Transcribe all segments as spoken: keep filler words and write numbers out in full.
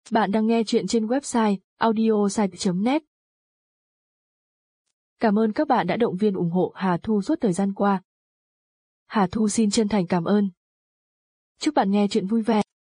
Bạn đang nghe chuyện trên website audiosite chấm net. Cảm ơn các bạn đã động viên ủng hộ Hà Thu suốt thời gian qua. Hà Thu xin chân thành cảm ơn. Chúc bạn nghe chuyện vui vẻ.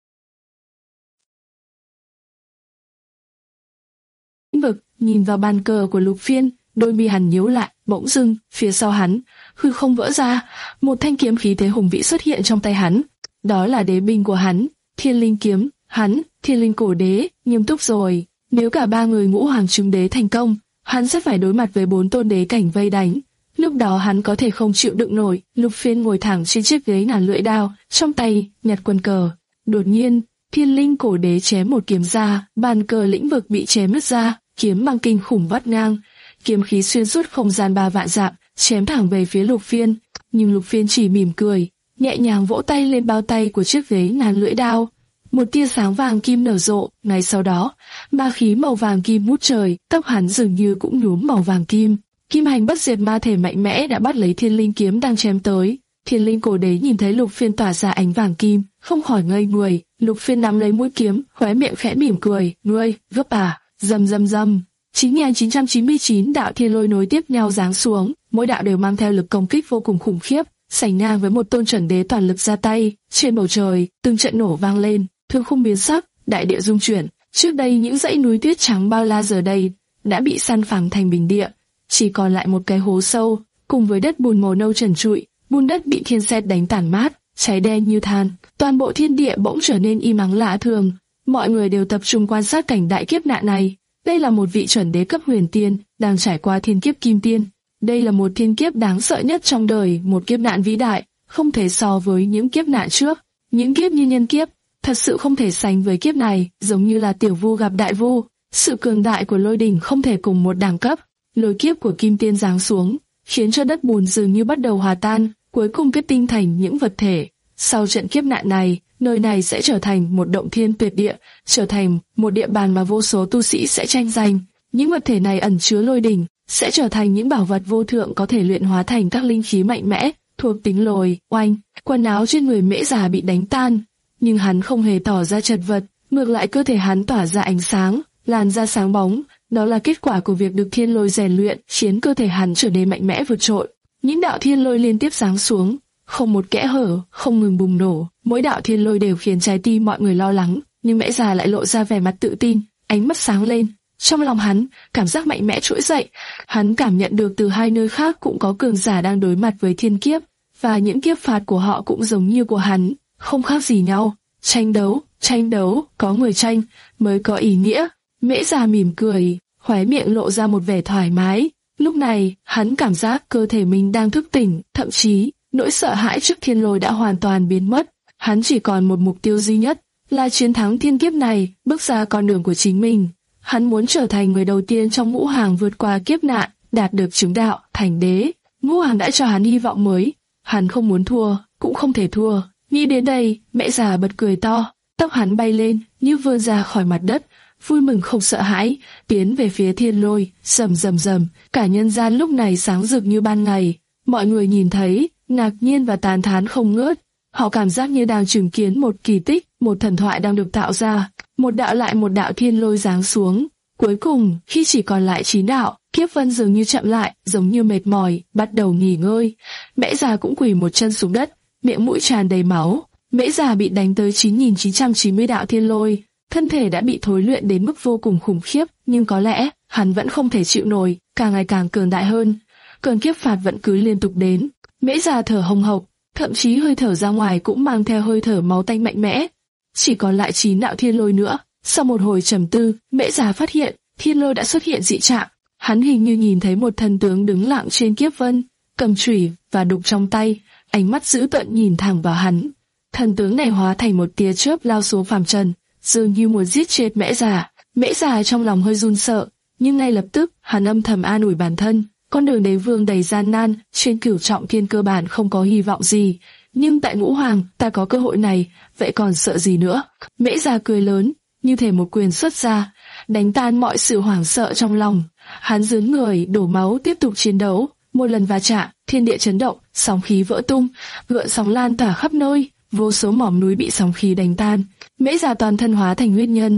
Lĩnh vực nhìn vào bàn cờ của Lục Phiên, đôi mi hắn nhíu lại, bỗng dưng phía sau hắn hư không vỡ ra, một thanh kiếm khí thế hùng vĩ xuất hiện trong tay hắn. Đó là đế binh của hắn, Thiên Linh kiếm. Hắn, Thiên Linh cổ đế, nghiêm túc rồi. Nếu cả ba người ngũ hoàng trùng đế thành công, hắn sẽ phải đối mặt với bốn tôn đế cảnh vây đánh. Lúc đó hắn có thể không chịu đựng nổi. Lục Phiên ngồi thẳng trên chiếc ghế ngàn lưỡi đao, trong tay nhặt quân cờ. Đột nhiên, Thiên Linh cổ đế chém một kiếm ra, bàn cờ lĩnh vực bị chém nứt ra, kiếm mang kinh khủng vắt ngang, kiếm khí xuyên suốt không gian ba vạn dặm, chém thẳng về phía Lục Phiên. Nhưng Lục Phiên chỉ mỉm cười, nhẹ nhàng vỗ tay lên bao tay của chiếc ghế ngàn lưỡi đao. Một tia sáng vàng kim nở rộ, ngay sau đó, ma khí màu vàng kim ngút trời, tóc hắn dường như cũng nhuốm màu vàng kim. Kim hành bất diệt ma thể mạnh mẽ đã bắt lấy Thiên Linh kiếm đang chém tới. Thiên Linh cổ đế nhìn thấy Lục Phiên tỏa ra ánh vàng kim, không khỏi ngây người. Lục Phiên nắm lấy mũi kiếm, khóe miệng khẽ mỉm cười, "Ngươi, gấp à?" Rầm rầm rầm. chín nghìn chín trăm chín mươi chín đạo thiên lôi nối tiếp nhau giáng xuống, mỗi đạo đều mang theo lực công kích vô cùng khủng khiếp, sánh ngang với một tôn chuẩn đế toàn lực ra tay. Trên bầu trời, từng trận nổ vang lên, thương khung biến sắc, đại địa rung chuyển. Trước đây những dãy núi tuyết trắng bao la giờ đây đã bị san phẳng thành bình địa, chỉ còn lại một cái hố sâu, cùng với đất bùn màu nâu trần trụi. Bùn đất bị thiên sét đánh tàn mát, cháy đen như than. Toàn bộ thiên địa bỗng trở nên im ắng lạ thường. Mọi người đều tập trung quan sát cảnh đại kiếp nạn này. Đây là một vị chuẩn đế cấp huyền tiên đang trải qua thiên kiếp kim tiên. Đây là một thiên kiếp đáng sợ nhất trong đời, một kiếp nạn vĩ đại, không thể so với những kiếp nạn trước. Những kiếp như nhân kiếp thật sự không thể sánh với kiếp này, giống như là tiểu vu gặp đại vu. Sự cường đại của lôi đỉnh không thể cùng một đẳng cấp. Lôi kiếp của kim tiên giáng xuống, khiến cho đất bùn dường như bắt đầu hòa tan, cuối cùng kết tinh thành những vật thể. Sau trận kiếp nạn này, nơi này sẽ trở thành một động thiên tuyệt địa, trở thành một địa bàn mà vô số tu sĩ sẽ tranh giành. Những vật thể này ẩn chứa lôi đỉnh, sẽ trở thành những bảo vật vô thượng có thể luyện hóa thành các linh khí mạnh mẽ, thuộc tính lồi, oanh. Quần áo trên người Mễ Già bị đánh tan, nhưng hắn không hề tỏ ra chật vật, ngược lại cơ thể hắn tỏa ra ánh sáng, làn da sáng bóng. Đó là kết quả của việc được thiên lôi rèn luyện, khiến cơ thể hắn trở nên mạnh mẽ vượt trội. Những đạo thiên lôi liên tiếp giáng xuống, không một kẽ hở, không ngừng bùng nổ. Mỗi đạo thiên lôi đều khiến trái tim mọi người lo lắng, nhưng Mễ Già lại lộ ra vẻ mặt tự tin, ánh mắt sáng lên. Trong lòng hắn, cảm giác mạnh mẽ trỗi dậy. Hắn cảm nhận được từ hai nơi khác cũng có cường giả đang đối mặt với thiên kiếp, và những kiếp phạt của họ cũng giống như của hắn, không khác gì nhau. Tranh đấu, tranh đấu, có người tranh mới có ý nghĩa. Mễ Già mỉm cười, khóe miệng lộ ra một vẻ thoải mái. Lúc này, hắn cảm giác cơ thể mình đang thức tỉnh, thậm chí nỗi sợ hãi trước thiên lôi đã hoàn toàn biến mất. Hắn chỉ còn một mục tiêu duy nhất, là chiến thắng thiên kiếp này, bước ra con đường của chính mình. Hắn muốn trở thành người đầu tiên trong ngũ hàng vượt qua kiếp nạn, đạt được chứng đạo, thành đế. Ngũ hàng đã cho hắn hy vọng mới. Hắn không muốn thua, cũng không thể thua. Nghĩ đến đây, Mễ Già bật cười to, tóc hắn bay lên, như vươn ra khỏi mặt đất, vui mừng không sợ hãi, tiến về phía thiên lôi. Rầm rầm rầm, cả nhân gian lúc này sáng rực như ban ngày. Mọi người nhìn thấy, ngạc nhiên và tán thán không ngớt. Họ cảm giác như đang chứng kiến một kỳ tích, một thần thoại đang được tạo ra. Một đạo lại một đạo thiên lôi giáng xuống. Cuối cùng, khi chỉ còn lại chín đạo, kiếp vân dường như chậm lại, giống như mệt mỏi, bắt đầu nghỉ ngơi. Mễ Già cũng quỳ một chân xuống đất, miệng mũi tràn đầy máu. Mễ Già bị đánh tới chín nghìn chín trăm chín mươi đạo thiên lôi, thân thể đã bị thối luyện đến mức vô cùng khủng khiếp, nhưng có lẽ hắn vẫn không thể chịu nổi, càng ngày càng cường đại hơn. Cơn kiếp phạt vẫn cứ liên tục đến. Mễ Già thở hồng hộc, thậm chí hơi thở ra ngoài cũng mang theo hơi thở máu tanh mạnh mẽ. Chỉ còn lại chín đạo thiên lôi nữa. Sau một hồi trầm tư, Mễ Già phát hiện thiên lôi đã xuất hiện dị trạng. Hắn hình như nhìn thấy một thần tướng đứng lặng trên kiếp vân, cầm chùy và đục trong tay, ánh mắt dữ tợn nhìn thẳng vào hắn. Thần tướng này hóa thành một tia chớp lao xuống phàm trần, dường như muốn giết chết Mễ Già. Mễ Già trong lòng hơi run sợ, nhưng ngay lập tức hắn âm thầm an ủi bản thân. Con đường đế vương đầy gian nan, trên cửu trọng thiên cơ bản không có hy vọng gì, nhưng tại ngũ hoàng ta có cơ hội này, vậy còn sợ gì nữa? Mễ Già cười lớn, như thể một quyền xuất ra, đánh tan mọi sự hoảng sợ trong lòng. Hắn giương người đổ máu tiếp tục chiến đấu. Một lần va chạm, thiên địa chấn động, sóng khí vỡ tung, gợn sóng lan tỏa khắp nơi, vô số mỏm núi bị sóng khí đánh tan. Mễ Già toàn thân hóa thành huyết nhân,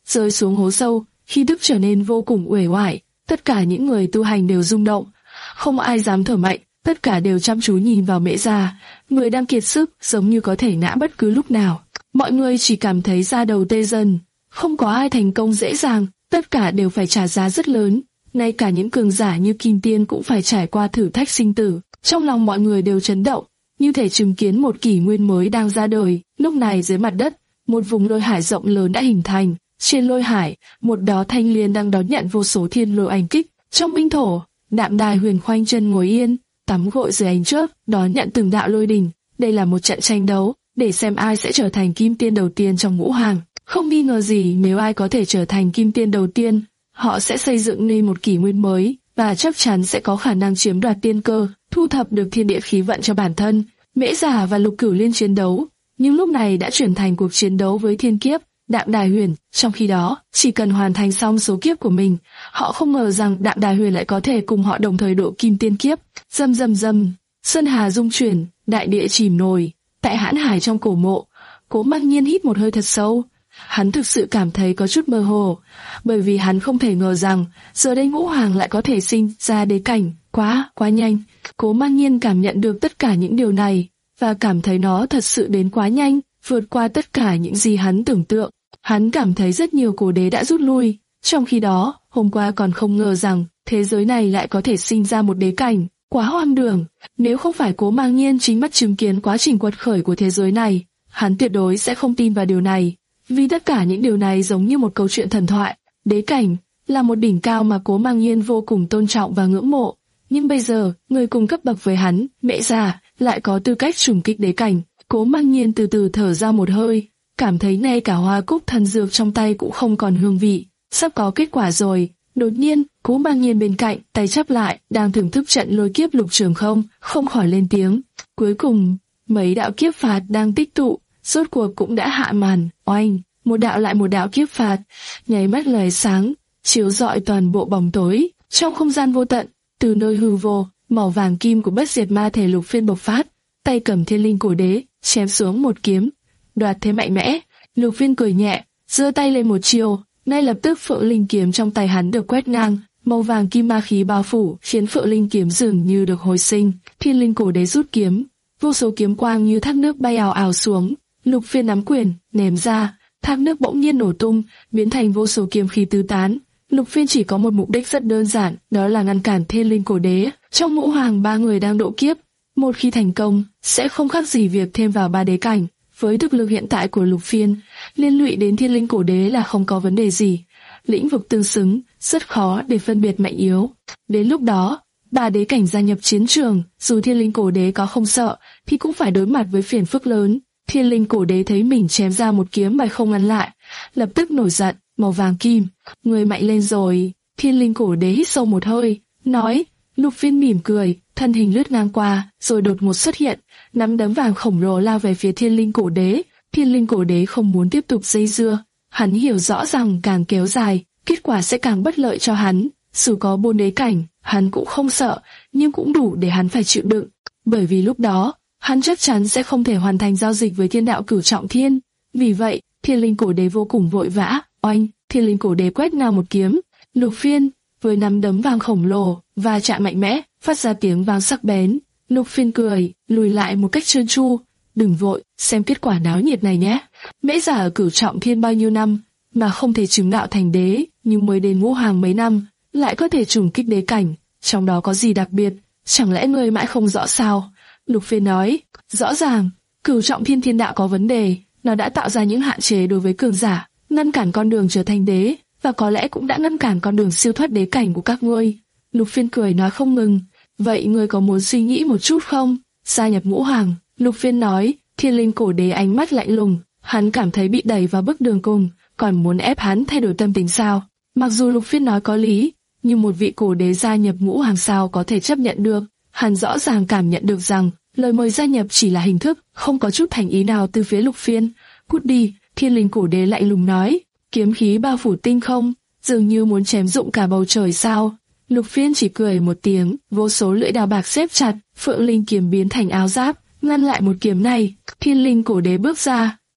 rơi xuống hố sâu, khí tức trở nên vô cùng uể oải. Tất cả những người tu hành đều rung động, không ai dám thở mạnh, tất cả đều chăm chú nhìn vào Mễ Già, người đang kiệt sức, giống như có thể ngã bất cứ lúc nào. Mọi người chỉ cảm thấy da đầu tê dần, không có ai thành công dễ dàng, tất cả đều phải trả giá rất lớn. Ngay cả những cường giả như Kim Tiên cũng phải trải qua thử thách sinh tử. Trong lòng mọi người đều chấn động, như thể chứng kiến một kỷ nguyên mới đang ra đời. Lúc này dưới mặt đất, một vùng lôi hải rộng lớn đã hình thành. Trên lôi hải, một đóa thanh liên đang đón nhận vô số thiên lôi ảnh kích. Trong binh thổ, Đạm Đài Huyền khoanh chân ngồi yên, tắm gội dưới ánh chớp, đón nhận từng đạo lôi đình. Đây là một trận tranh đấu, để xem ai sẽ trở thành Kim Tiên đầu tiên trong ngũ hàng. Không nghi ngờ gì, nếu ai có thể trở thành Kim Tiên đầu tiên, họ sẽ xây dựng nên một kỷ nguyên mới, và chắc chắn sẽ có khả năng chiếm đoạt tiên cơ, thu thập được thiên địa khí vận cho bản thân. Mễ Già và Lục Cửu Liên chiến đấu, nhưng lúc này đã chuyển thành cuộc chiến đấu với thiên kiếp. Đạm Đài Huyền, trong khi đó, chỉ cần hoàn thành xong số kiếp của mình, họ không ngờ rằng Đạm Đài Huyền lại có thể cùng họ đồng thời độ kim tiên kiếp. Rầm rầm rầm, sơn hà rung chuyển, đại địa chìm nổi. Tại hãn hải trong cổ mộ, Cố Mặc Nhiên hít một hơi thật sâu. Hắn thực sự cảm thấy có chút mơ hồ, bởi vì hắn không thể ngờ rằng giờ đây ngũ hoàng lại có thể sinh ra đế cảnh, quá, quá nhanh. Cố Mặc Nhiên cảm nhận được tất cả những điều này, và cảm thấy nó thật sự đến quá nhanh, vượt qua tất cả những gì hắn tưởng tượng. Hắn cảm thấy rất nhiều cổ đế đã rút lui, trong khi đó, hôm qua còn không ngờ rằng thế giới này lại có thể sinh ra một đế cảnh, quá hoang đường. Nếu không phải Cố Mặc Nhiên chính mắt chứng kiến quá trình quật khởi của thế giới này, hắn tuyệt đối sẽ không tin vào điều này. Vì tất cả những điều này giống như một câu chuyện thần thoại. Đế cảnh là một đỉnh cao mà Cố Mặc Nhiên vô cùng tôn trọng và ngưỡng mộ. Nhưng bây giờ, người cùng cấp bậc với hắn, Mễ Già, lại có tư cách trùng kích đế cảnh. Cố Mặc Nhiên từ từ thở ra một hơi, cảm thấy ngay cả hoa cúc thần dược trong tay cũng không còn hương vị. Sắp có kết quả rồi. Đột nhiên, Cố Mặc Nhiên bên cạnh, tay chắp lại, đang thưởng thức trận lôi kiếp Lục Trường Không, không khỏi lên tiếng. Cuối cùng, mấy đạo kiếp phạt đang tích tụ, rốt cuộc cũng đã hạ màn. Oanh, một đạo lại một đạo kiếp phạt, nháy mắt lóe sáng, chiếu rọi toàn bộ bóng tối. Trong không gian vô tận, từ nơi hư vô, màu vàng kim của bất diệt ma thể Lục Phiên bộc phát, tay cầm thiên linh cổ đế, chém xuống một kiếm, đoạt thế mạnh mẽ. Lục Phiên cười nhẹ, giơ tay lên một chiêu, ngay lập tức phượng linh kiếm trong tay hắn được quét ngang, màu vàng kim ma khí bao phủ, khiến phượng linh kiếm dường như được hồi sinh. Thiên linh cổ đế rút kiếm, vô số kiếm quang như thác nước bay ào ào xuống. Lục Phiên nắm quyền, ném ra, thác nước bỗng nhiên nổ tung, biến thành vô số kiếm khí tứ tán. Lục Phiên chỉ có một mục đích rất đơn giản, đó là ngăn cản thiên linh cổ đế. Trong ngũ hoàng ba người đang độ kiếp, một khi thành công, sẽ không khác gì việc thêm vào ba đế cảnh. Với thực lực hiện tại của Lục Phiên, liên lụy đến thiên linh cổ đế là không có vấn đề gì. Lĩnh vực tương xứng, rất khó để phân biệt mạnh yếu. Đến lúc đó, ba đế cảnh gia nhập chiến trường, dù thiên linh cổ đế có không sợ, thì cũng phải đối mặt với phiền phức lớn. Thiên linh cổ đế thấy mình chém ra một kiếm mà không ngăn lại, lập tức nổi giận, màu vàng kim, người mạnh lên rồi. Thiên linh cổ đế hít sâu một hơi, nói. Lục Phiên mỉm cười, thân hình lướt ngang qua, rồi đột ngột xuất hiện, nắm đấm vàng khổng lồ lao về phía thiên linh cổ đế. Thiên linh cổ đế không muốn tiếp tục dây dưa, hắn hiểu rõ rằng càng kéo dài, kết quả sẽ càng bất lợi cho hắn. Dù có bốn đế cảnh, hắn cũng không sợ, nhưng cũng đủ để hắn phải chịu đựng, bởi vì lúc đó hắn chắc chắn sẽ không thể hoàn thành giao dịch với thiên đạo cửu trọng thiên. Vì vậy, thiên linh cổ đế vô cùng vội vã. Oanh, thiên linh cổ đế quét ngang một kiếm. Lục Phiên với nắm đấm vàng khổng lồ và chạm mạnh mẽ, phát ra tiếng vang sắc bén. Lục Phiên cười, lùi lại một cách trơn tru. Đừng vội, xem kết quả náo nhiệt này nhé. Mễ Già ở cửu trọng thiên bao nhiêu năm mà không thể chứng đạo thành đế, nhưng mới đến ngũ hoàng mấy năm lại có thể trùng kích đế cảnh. Trong đó có gì đặc biệt? Chẳng lẽ ngươi mãi không rõ sao? Lục Phiên nói, rõ ràng, cửu trọng thiên thiên đạo có vấn đề, nó đã tạo ra những hạn chế đối với cường giả, ngăn cản con đường trở thành đế, và có lẽ cũng đã ngăn cản con đường siêu thoát đế cảnh của các ngươi. Lục Phiên cười nói không ngừng, vậy ngươi có muốn suy nghĩ một chút không? Gia nhập ngũ hoàng. Lục Phiên nói. Thiên linh cổ đế ánh mắt lạnh lùng, hắn cảm thấy bị đẩy vào bước đường cùng, còn muốn ép hắn thay đổi tâm tình sao? Mặc dù Lục Phiên nói có lý, nhưng một vị cổ đế gia nhập ngũ hoàng sao có thể chấp nhận được? Hắn rõ ràng cảm nhận được rằng lời mời gia nhập chỉ là hình thức, không có chút thành ý nào từ phía Lục Phiên. Cút đi, thiên linh cổ đế lạnh lùng nói. Kiếm khí bao phủ tinh không, dường như muốn chém rụng cả bầu trời sao? Lục Phiên chỉ cười một tiếng, vô số lưỡi đao bạc xếp chặt, phượng linh kiếm biến thành áo giáp, ngăn lại một kiếm này. Thiên linh cổ đế bước ra,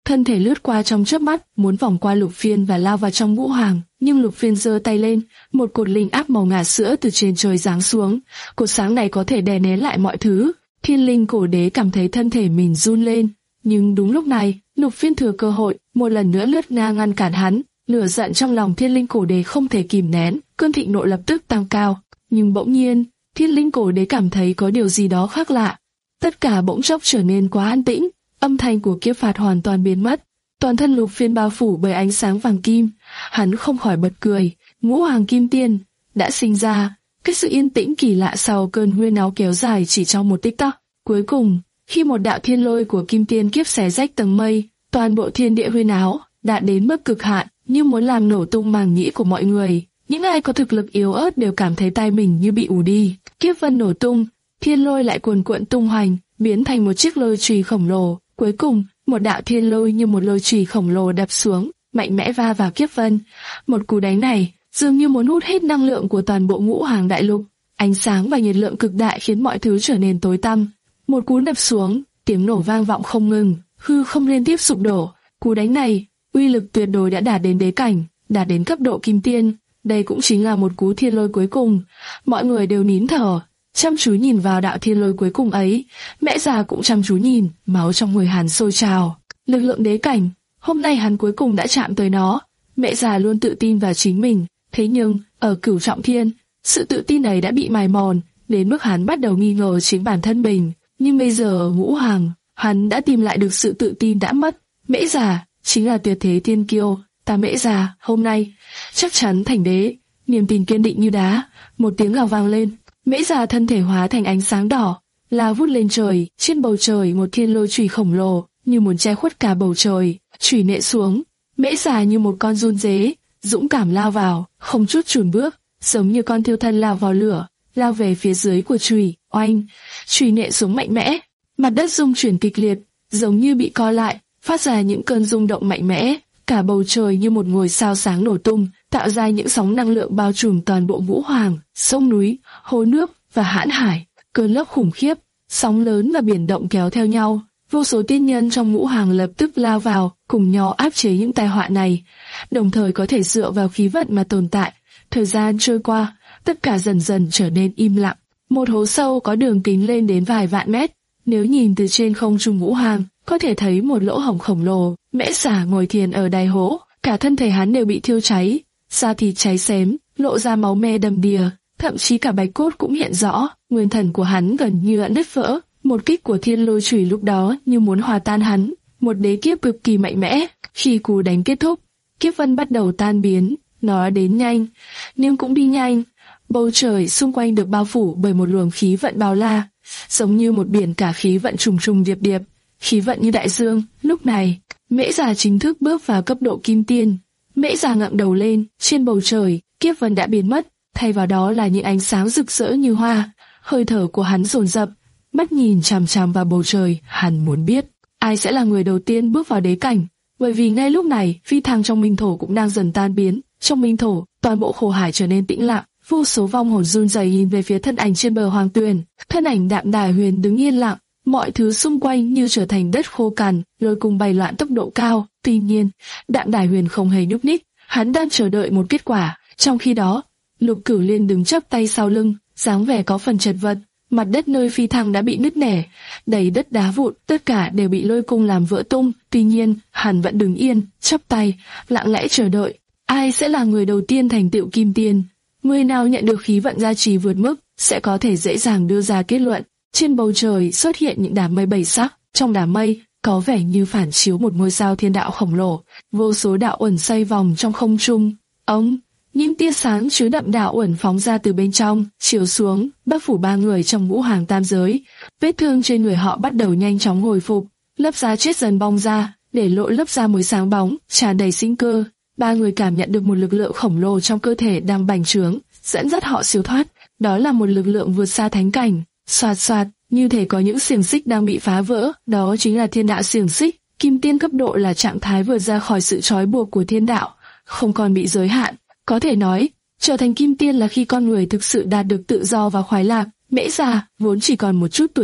thân thể lướt qua trong chớp mắt, muốn vòng qua Lục Phiên và lao vào trong Ngũ Hoàng, nhưng Lục Phiên giơ tay lên, một cột linh áp màu ngà sữa từ trên trời giáng xuống. Cột sáng này có thể đè nén lại mọi thứ. Thiên Linh Cổ Đế cảm thấy thân thể mình run lên, nhưng đúng lúc này, Lục Phiên thừa cơ hội, một lần nữa lướt ngang ngăn cản hắn. Lửa giận trong lòng Thiên Linh Cổ Đế không thể kìm nén, cơn thịnh nộ lập tức tăng cao. Nhưng bỗng nhiên, Thiên Linh Cổ Đế cảm thấy có điều gì đó khác lạ. Tất cả bỗng chốc trở nên quá an tĩnh, âm thanh của kiếp phạt hoàn toàn biến mất. Toàn thân Lục Phiên bao phủ bởi ánh sáng vàng kim, hắn không khỏi bật cười. Ngũ Hoàng Kim Tiên đã sinh ra. Cái sự yên tĩnh kỳ lạ sau cơn huyên náo kéo dài chỉ trong một tích tắc. Cuối cùng, khi một đạo thiên lôi của Kim Tiên kiếp xé rách tầng mây, toàn bộ thiên địa huyên náo đạt đến mức cực hạn, như muốn làm nổ tung màng nhĩ của mọi người. Những ai có thực lực yếu ớt đều cảm thấy tai mình như bị ù đi. Kiếp vân nổ tung, thiên lôi lại cuồn cuộn tung hoành, biến thành một chiếc lôi chùy khổng lồ. Cuối cùng, một đạo thiên lôi như một lôi chùy khổng lồ đập xuống, mạnh mẽ va vào kiếp vân. Một cú đánh này dường như muốn hút hết năng lượng của toàn bộ Ngũ Hoàng đại lục. Ánh sáng và nhiệt lượng cực đại khiến mọi thứ trở nên tối tăm. Một cú đập xuống, tiếng nổ vang vọng không ngừng, hư không liên tiếp sụp đổ. Cú đánh này, uy lực tuyệt đối đã đạt đến đế cảnh, đạt đến cấp độ kim tiên. Đây cũng chính là một cú thiên lôi cuối cùng. Mọi người đều nín thở, chăm chú nhìn vào đạo thiên lôi cuối cùng ấy. Mẹ già cũng chăm chú nhìn, máu trong người hắn sôi trào. Lực lượng đế cảnh, hôm nay hắn cuối cùng đã chạm tới nó. Mẹ già luôn tự tin vào chính mình, thế nhưng ở Cửu Trọng Thiên, sự tự tin ấy đã bị mài mòn, đến mức hắn bắt đầu nghi ngờ chính bản thân mình. Nhưng bây giờ ở Ngũ Hoàng, hắn đã tìm lại được sự tự tin đã mất. Mễ Già chính là tuyệt thế thiên kiêu, ta Mễ Già hôm nay chắc chắn thành đế. Niềm tin kiên định như đá. Một tiếng gào vang lên, Mễ Già thân thể hóa thành ánh sáng đỏ, lao vút lên trời. Trên bầu trời một thiên lôi chùy khổng lồ như muốn che khuất cả bầu trời, chùy nện xuống. Mễ Già như một con giun dế, dũng cảm lao vào, không chút chùn bước, giống như con thiêu thân lao vào lửa, lao về phía dưới của chùy. Oanh, chùy nện xuống mạnh mẽ, mặt đất rung chuyển kịch liệt, giống như bị co lại, phát ra những cơn rung động mạnh mẽ. Cả bầu trời như một ngôi sao sáng nổ tung, tạo ra những sóng năng lượng bao trùm toàn bộ Ngũ Hoàng, sông núi, hồ nước và hãn hải. Cơn lốc khủng khiếp, sóng lớn và biển động kéo theo nhau. Vô số tiên nhân trong Ngũ Hoàng lập tức lao vào, cùng nhau áp chế những tai họa này, đồng thời có thể dựa vào khí vận mà tồn tại. Thời gian trôi qua, tất cả dần dần trở nên im lặng. Một hố sâu có đường kính lên đến vài vạn mét. Nếu nhìn từ trên không trung Ngũ Hoàng, có thể thấy một lỗ hổng khổng lồ. Mễ Xả ngồi thiền ở đáy hố, cả thân thể hắn đều bị thiêu cháy, da thịt cháy xém, lộ ra máu me đầm đìa, thậm chí cả bạch cốt cũng hiện rõ. Nguyên thần của hắn gần như đã nứt vỡ. Một kích của thiên lôi chùy lúc đó như muốn hòa tan hắn. Một đế kiếp cực kỳ mạnh mẽ. Khi cú đánh kết thúc, kiếp vân bắt đầu tan biến. Nó đến nhanh, nhưng cũng đi nhanh. Bầu trời xung quanh được bao phủ bởi một luồng khí vận bao la, giống như một biển cả khí vận trùng trùng điệp điệp, khí vận như đại dương. Lúc này, Mễ Già chính thức bước vào cấp độ kim tiên. Mễ Già ngẩng đầu lên, trên bầu trời, kiếp vân đã biến mất, thay vào đó là những ánh sáng rực rỡ như hoa. Hơi thở của hắn dồn dập, mắt nhìn chằm chằm vào bầu trời. Hắn muốn biết ai sẽ là người đầu tiên bước vào đế cảnh, bởi vì ngay lúc này phi thăng trong minh thổ cũng đang dần tan biến. Trong minh thổ, toàn bộ khổ hải trở nên tĩnh lặng. Vô số vong hồn run rẩy nhìn về phía thân ảnh trên bờ hoàng tuyền. Thân ảnh Đạm Đài Huyền đứng yên lặng, mọi thứ xung quanh như trở thành đất khô cằn, lôi cùng bay loạn tốc độ cao. Tuy nhiên, Đạm Đài Huyền không hề nhúc nhích, hắn đang chờ đợi một kết quả. Trong khi đó, Lục Cửu Liên đứng chắp tay sau lưng, dáng vẻ có phần chật vật. Mặt đất nơi phi thăng đã bị nứt nẻ, đầy đất đá vụn, tất cả đều bị lôi cung làm vỡ tung. Tuy nhiên, hắn vẫn đứng yên, chắp tay, lặng lẽ chờ đợi. Ai sẽ là người đầu tiên thành tựu kim tiên? Người nào nhận được khí vận gia trì vượt mức sẽ có thể dễ dàng đưa ra kết luận. Trên bầu trời xuất hiện những đám mây bảy sắc, trong đám mây có vẻ như phản chiếu một ngôi sao thiên đạo khổng lồ. Vô số đạo uẩn xoay vòng trong không trung. Ống, những tia sáng chứa đậm đạo uẩn phóng ra từ bên trong, chiếu xuống, bao phủ ba người trong Ngũ Hoàng tam giới. Vết thương trên người họ bắt đầu nhanh chóng hồi phục, lớp da chết dần bong ra, để lộ lớp da mới sáng bóng, tràn đầy sinh cơ. Ba người cảm nhận được một lực lượng khổng lồ trong cơ thể đang bành trướng, dẫn dắt họ siêu thoát. Đó là một lực lượng vượt xa thánh cảnh. Xoạt xoạt, như thể có những xiềng xích đang bị phá vỡ. Đó chính là thiên đạo xiềng xích. Kim tiên cấp độ là trạng thái vượt ra khỏi sự trói buộc của thiên đạo, không còn bị giới hạn. Có thể nói, trở thành kim tiên là khi con người thực sự đạt được tự do và khoái lạc. Mễ Già vốn chỉ còn một chút tuổi thọ,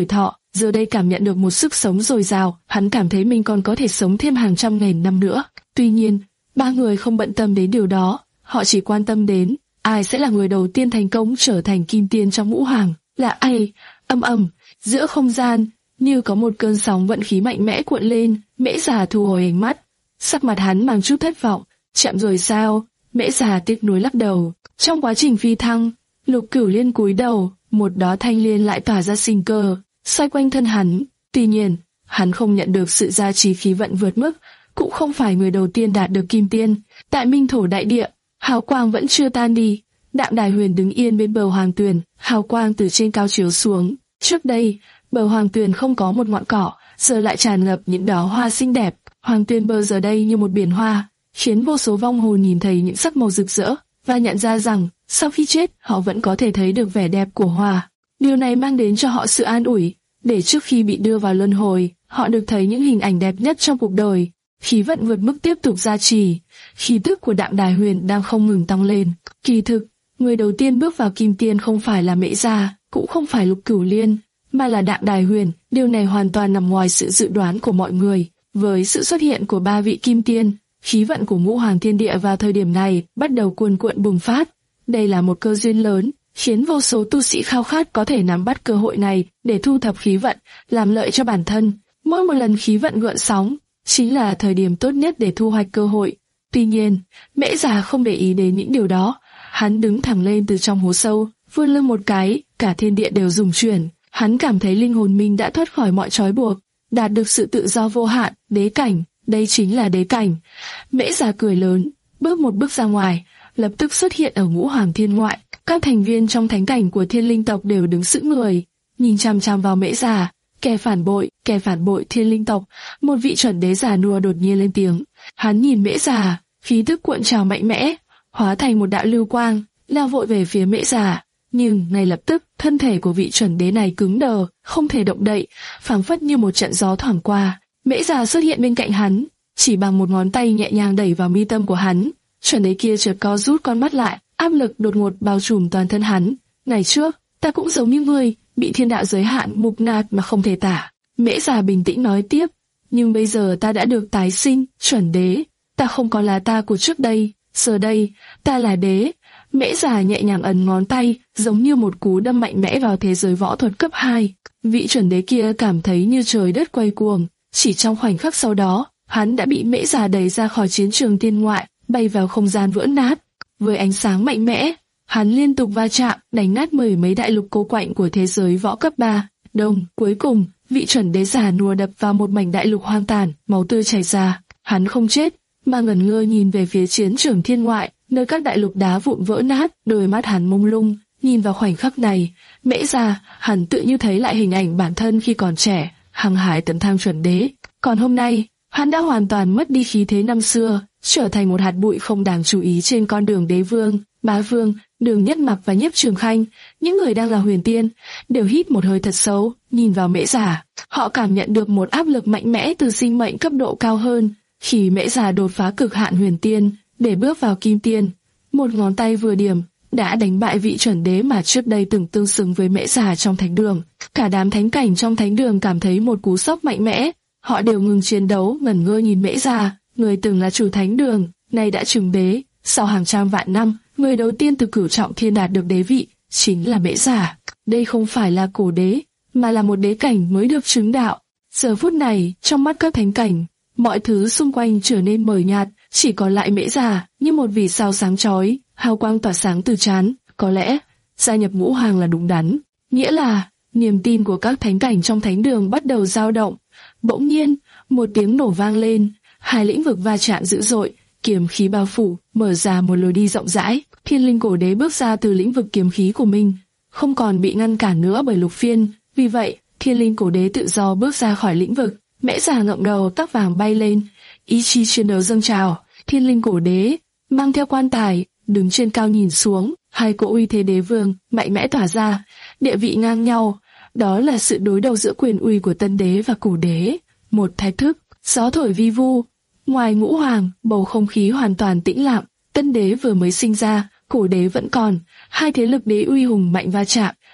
giờ đây cảm nhận được một sức sống dồi dào, hắn cảm thấy mình còn có thể sống thêm hàng trăm nghìn năm nữa. Tuy nhiên, ba người không bận tâm đến điều đó, họ chỉ quan tâm đến ai sẽ là người đầu tiên thành công trở thành kim tiên trong ngũ hoàng. Là ai? Âm ầm, giữa không gian, như có một cơn sóng vận khí mạnh mẽ cuộn lên. Mễ Già thu hồi ánh mắt, sắc mặt hắn mang chút thất vọng. Chậm rồi sao? Mễ Già tiếc nuối lắc đầu. Trong quá trình phi thăng, Lục Cửu Liên cúi đầu, một đóa thanh liên lại tỏa ra sinh cơ, xoay quanh thân hắn. Tuy nhiên, hắn không nhận được sự gia trì khí vận vượt mức, cũng không phải người đầu tiên đạt được kim tiên. Tại Minh Thổ đại địa, hào quang vẫn chưa tan đi. Đạm Đài Huyền đứng yên bên bờ hoàng tuyền, hào quang từ trên cao chiếu xuống. Trước đây, bờ hoàng tuyền không có một ngọn cỏ, giờ lại tràn ngập những đóa hoa xinh đẹp. Hoàng tuyền bờ giờ đây như một biển hoa, khiến vô số vong hồn nhìn thấy những sắc màu rực rỡ và nhận ra rằng sau khi chết họ vẫn có thể thấy được vẻ đẹp của hoa. Điều này mang đến cho họ sự an ủi, để trước khi bị đưa vào luân hồi, họ được thấy những hình ảnh đẹp nhất trong cuộc đời. Khí vận vượt mức tiếp tục gia trì, khí tức của Đạm Đài Huyền đang không ngừng tăng lên. Kỳ thực, người đầu tiên bước vào kim tiên không phải là Mễ Gia, cũng không phải Lục Cửu Liên, mà là Đạm Đài Huyền. Điều này hoàn toàn nằm ngoài sự dự đoán của mọi người. Với sự xuất hiện của ba vị kim tiên, khí vận của ngũ hoàng thiên địa vào thời điểm này bắt đầu cuồn cuộn bùng phát. Đây là một cơ duyên lớn, khiến vô số tu sĩ khao khát có thể nắm bắt cơ hội này để thu thập khí vận, làm lợi cho bản thân. Mỗi một lần khí vận gợn sóng, chính là thời điểm tốt nhất để thu hoạch cơ hội. Tuy nhiên, Mễ Già không để ý đến những điều đó. Hắn đứng thẳng lên từ trong hố sâu, vươn lưng một cái, cả thiên địa đều rung chuyển. Hắn cảm thấy linh hồn mình đã thoát khỏi mọi trói buộc, đạt được sự tự do vô hạn. Đế cảnh, đây chính là đế cảnh. Mễ Già cười lớn, bước một bước ra ngoài, lập tức xuất hiện ở ngũ hoàng thiên ngoại. Các thành viên trong thánh cảnh của thiên linh tộc đều đứng sững người, nhìn chằm chằm vào Mễ Già. Kẻ phản bội, kẻ phản bội thiên linh tộc. Một vị chuẩn đế già nua đột nhiên lên tiếng. Hắn nhìn Mễ Già, khí tức cuộn trào mạnh mẽ, hóa thành một đạo lưu quang, lao vội về phía Mễ Già. Nhưng ngay lập tức, thân thể của vị chuẩn đế này cứng đờ, không thể động đậy, phảng phất như một trận gió thoảng qua. Mễ Già xuất hiện bên cạnh hắn, chỉ bằng một ngón tay nhẹ nhàng đẩy vào mi tâm của hắn. Chuẩn đế kia chợt co rút con mắt lại, áp lực đột ngột bao trùm toàn thân hắn. Ngày trước, ta cũng giống như ngươi, bị thiên đạo giới hạn mục nát mà không thể tả. Mễ Già bình tĩnh nói tiếp, nhưng bây giờ ta đã được tái sinh, chuẩn đế, ta không còn là ta của trước đây, giờ đây, ta là đế. Mễ Già nhẹ nhàng ấn ngón tay, giống như một cú đâm mạnh mẽ vào thế giới võ thuật cấp hai. Vị chuẩn đế kia cảm thấy như trời đất quay cuồng, chỉ trong khoảnh khắc sau đó, hắn đã bị Mễ Già đẩy ra khỏi chiến trường tiên ngoại, bay vào không gian vỡ nát. Với ánh sáng mạnh mẽ, hắn liên tục va chạm, đánh nát mười mấy đại lục cô quạnh của thế giới võ cấp ba. Đông, cuối cùng, vị chuẩn đế già nùa đập vào một mảnh đại lục hoang tàn, máu tươi chảy ra. Hắn không chết, mà ngẩn ngơ nhìn về phía chiến trường thiên ngoại, nơi các đại lục đá vụn vỡ nát. Đôi mắt hắn mông lung, nhìn vào khoảnh khắc này, Mễ Già, hắn tự như thấy lại hình ảnh bản thân khi còn trẻ, hăng hái tấn thăng chuẩn đế. Còn hôm nay, hắn đã hoàn toàn mất đi khí thế năm xưa, trở thành một hạt bụi không đáng chú ý trên con đường đế vương, bá vương, Đường Nhất Mặc và Nhiếp Trường Khanh, những người đang là huyền tiên, đều hít một hơi thật sâu, nhìn vào Mễ Già. Họ cảm nhận được một áp lực mạnh mẽ từ sinh mệnh cấp độ cao hơn. Khi Mễ Già đột phá cực hạn huyền tiên, để bước vào kim tiên, một ngón tay vừa điểm đã đánh bại vị chuẩn đế mà trước đây từng tương xứng với Mễ Già trong thánh đường. Cả đám thánh cảnh trong thánh đường cảm thấy một cú sốc mạnh mẽ, họ đều ngừng chiến đấu, ngẩn ngơ nhìn Mễ Già, người từng là chủ thánh đường, nay đã trùng đế. Sau hàng trăm vạn năm, người đầu tiên từ cửu trọng thiên đạt được đế vị chính là Mễ Già. Đây không phải là cổ đế, mà là một đế cảnh mới được chứng đạo. Giờ phút này, trong mắt các thánh cảnh, mọi thứ xung quanh trở nên mờ nhạt, chỉ còn lại Mễ Già như một vì sao sáng chói, hào quang tỏa sáng từ trán. Có lẽ gia nhập ngũ hoàng là đúng đắn, nghĩa là niềm tin của các thánh cảnh trong thánh đường bắt đầu dao động. Bỗng nhiên, một tiếng nổ vang lên, hai lĩnh vực va chạm dữ dội, kiếm khí bao phủ, mở ra một lối đi rộng rãi. Thiên linh cổ đế bước ra từ lĩnh vực kiếm khí của mình, không còn bị ngăn cản nữa bởi Lục Phiên. Vì vậy, thiên linh cổ đế tự do bước ra khỏi lĩnh vực. Mễ Già ngậm đầu, tóc vàng bay lên, ý chí chiến đấu dâng trào. Thiên linh cổ đế mang theo quan tài, đứng trên cao nhìn xuống, hai cỗ uy thế đế vương mạnh mẽ tỏa ra, địa vị ngang nhau. Đó là sự đối đầu giữa quyền uy của tân đế và cổ đế. Một thách thức, gió thổi vi vu. Ngoài ngũ hoàng, bầu không khí hoàn toàn tĩnh lặng. Tân đế vừa mới sinh ra, cổ đế vẫn còn. Hai thế lực đế uy hùng mạnh va chạm,